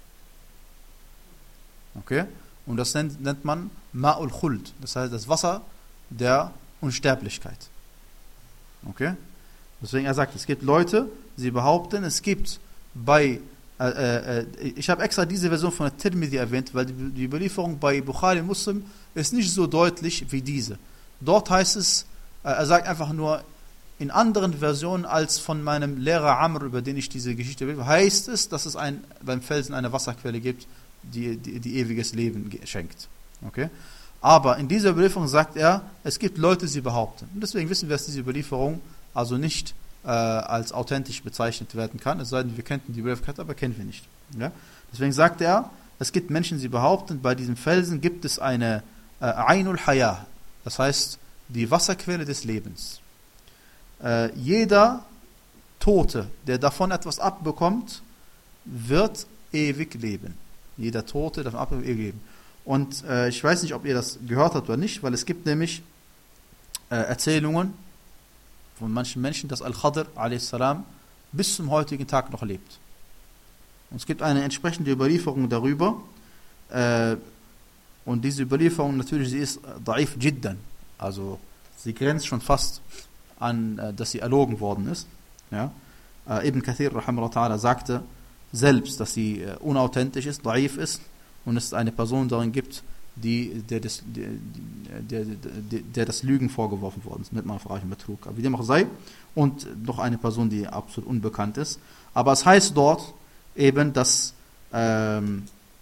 Okay? Und das nennt, nennt man Ma'ul Khuld. Das heißt, das Wasser der Unsterblichkeit. Okay? Deswegen er sagt, es gibt Leute, sie behaupten, es gibt bei, äh, äh, ich habe extra diese Version von der Tirmidhi erwähnt, weil die, die Überlieferung bei Bukhari Muslim ist nicht so deutlich wie diese. Dort heißt es, äh, er sagt einfach nur, in anderen Versionen als von meinem Lehrer Amr, über den ich diese Geschichte will, heißt es, dass es ein, beim Felsen eine Wasserquelle gibt, die, die, die ewiges Leben schenkt. Okay? Aber in dieser Überlieferung sagt er, es gibt Leute, die behaupten. Und deswegen wissen wir, dass diese Überlieferung also nicht äh, als authentisch bezeichnet werden kann. Es sei denn, wir kennen die Überlieferung, aber kennen wir nicht. Ja? Deswegen sagt er, es gibt Menschen, die behaupten, bei diesem Felsen gibt es eine äh, Ainul Hayah, das heißt die Wasserquelle des Lebens. Äh, jeder Tote, der davon etwas abbekommt, wird ewig leben. Jeder Tote, der davon abbekommt, ewig leben. Und äh, ich weiß nicht, ob ihr das gehört habt oder nicht, weil es gibt nämlich äh, Erzählungen von manchen Menschen, dass Al-Khadr a s. bis zum heutigen Tag noch lebt. Und es gibt eine entsprechende Überlieferung darüber. Äh, und diese Überlieferung natürlich, sie ist da'if jiddan. Also sie grenzt schon fast an, äh, dass sie erlogen worden ist. Ja? Äh, Ibn Kathir rahimahullah sagte selbst, dass sie äh, unauthentisch ist, da'if ist und es eine Person darin gibt, die, der, das, der, der, der, der das Lügen vorgeworfen worden ist, mit Manfragen Betrug. Aber wie dem auch sei, und noch eine Person, die absolut unbekannt ist. Aber es heißt dort eben, dass ähm,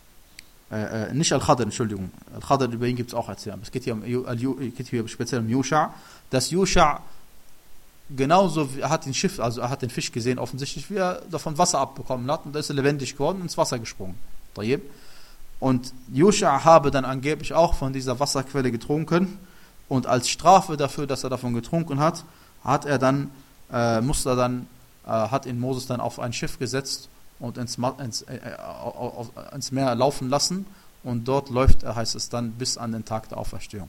äh, nicht Al-Khadr, Entschuldigung, Al-Khadr, über ihn gibt es auch Erzählungen, aber es geht hier, um, geht hier speziell um Yusha, dass Yusha genauso, er hat den Schiff, also er hat den Fisch gesehen, offensichtlich, wie er davon Wasser abbekommen hat, und da ist er lebendig geworden und ins Wasser gesprungen. Und Yusha habe dann angeblich auch von dieser Wasserquelle getrunken, und als Strafe dafür, dass er davon getrunken hat, hat er dann, äh, musste er dann, äh, hat ihn Moses dann auf ein Schiff gesetzt und ins, ins, äh, auf, ins Meer laufen lassen, und dort läuft er, heißt es dann, bis an den Tag der Auferstehung.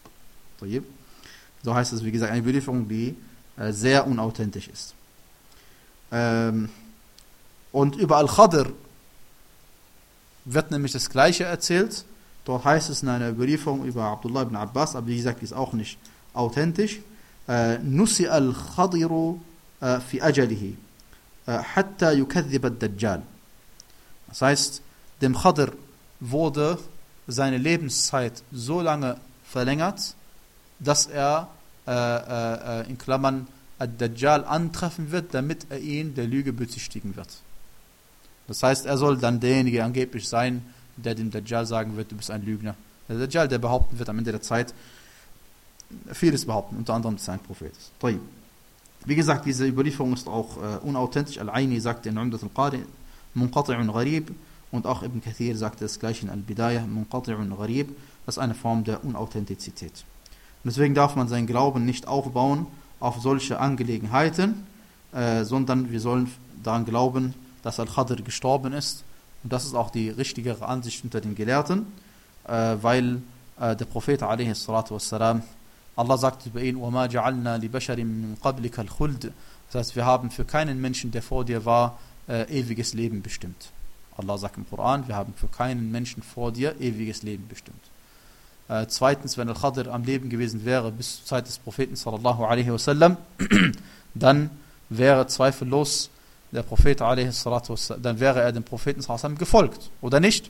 So heißt es, wie gesagt, eine Überlieferung, die äh, sehr unauthentisch ist. Ähm, und über Al-Khadr wird nämlich das Gleiche erzählt. Dort heißt es in einer Überlieferung über Abdullah ibn Abbas, aber wie gesagt, ist auch nicht authentisch. Nusi al-Khadiru fi ajalihi hatta yukadhib ad-Dajjal. Das heißt, dem Khadr wurde seine Lebenszeit so lange verlängert, dass er äh, äh, in Klammern ad-Dajjal antreffen wird, damit er ihn der Lüge bezichtigen wird. Das heißt, er soll dann derjenige angeblich sein, der dem Dajjal sagen wird, du bist ein Lügner. Der Dajjal, der behaupten wird am Ende der Zeit, vieles behaupten, unter anderem, dass er ein Prophet ist. Wie gesagt, diese Überlieferung ist auch äh, unauthentisch. Al-Aini sagte in Umdat al-Qari, Munqati'un gharib, und auch Ibn Kathir sagte das gleiche in Al-Bidayah, Munqati'un gharib, das ist eine Form der Unauthentizität. Und deswegen darf man seinen Glauben nicht aufbauen auf solche Angelegenheiten, äh, sondern wir sollen daran glauben, dass Al-Khadr gestorben ist. Und das ist auch die richtigere Ansicht unter den Gelehrten, äh, weil äh, der Prophet a.s. Allah sagt über ihn, وَمَا جَعَلْنَا لِبَشَرٍ مِّن قَبْلِكَ الْخُلْدِ. Das heißt, wir haben für keinen Menschen, der vor dir war, äh, ewiges Leben bestimmt. Allah sagt im Koran, wir haben für keinen Menschen vor dir ewiges Leben bestimmt. Äh, zweitens, wenn Al-Khadr am Leben gewesen wäre bis zur Zeit des Propheten sallallahu alaihi wasallam, dann wäre zweifellos der Prophet alaihi salatu wassalam, dann wäre er dem Propheten sallallahu alaihi wasallam gefolgt, oder nicht?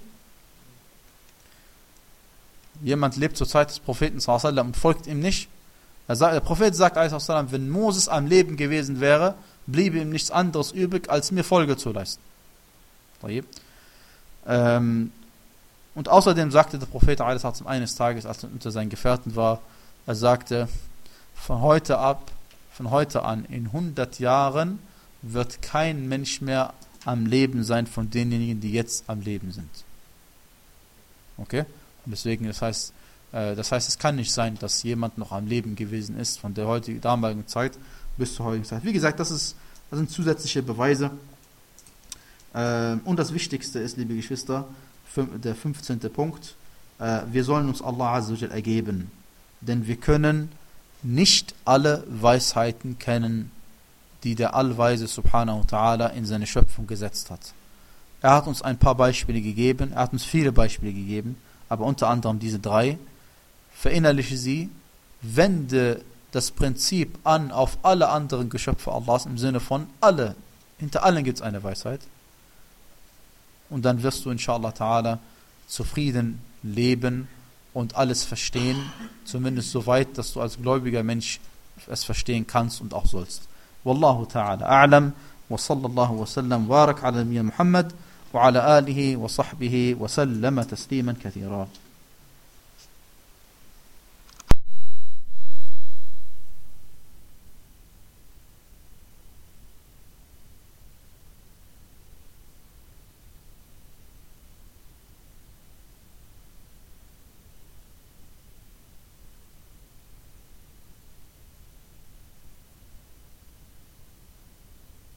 Jemand lebt zur Zeit des Propheten sallallahu alaihi wasallam und folgt ihm nicht. Er sagt, der Prophet sagt alaihi wasallam, wenn Moses am Leben gewesen wäre, bliebe ihm nichts anderes übrig, als mir Folge zu leisten. Ähm, und außerdem sagte der Prophet alaihi wasallam eines Tages, als er unter seinen Gefährten war, er sagte, von heute ab, von heute an, in hundert Jahren wird kein Mensch mehr am Leben sein von denjenigen, die jetzt am Leben sind. Okay? Und deswegen, das heißt, äh, das heißt, es kann nicht sein, dass jemand noch am Leben gewesen ist von der heutigen, damaligen Zeit, bis zur heutigen Zeit. Wie gesagt, das, ist, das sind zusätzliche Beweise. Ähm, und das Wichtigste ist, liebe Geschwister, der fünfzehnte Punkt, äh, wir sollen uns Allah Azza wa Jal ergeben. Denn wir können nicht alle Weisheiten kennen, die der Allweise Subhanahu wa Ta'ala in seine Schöpfung gesetzt hat. Er hat uns ein paar Beispiele gegeben, er hat uns viele Beispiele gegeben, aber unter anderem diese drei. Verinnerliche sie, wende das Prinzip an auf alle anderen Geschöpfe Allahs im Sinne von alle, hinter allen gibt es eine Weisheit. Und dann wirst du inshallah ta'ala zufrieden leben und alles verstehen, zumindest so weit, dass du als gläubiger Mensch es verstehen kannst und auch sollst. Wallahu ta'ala a'lam wa sallallahu wa sallam wa barak ala nabiyyina Muhammad wa ala alihi wa sahbihi wa sallama tasliman kathira.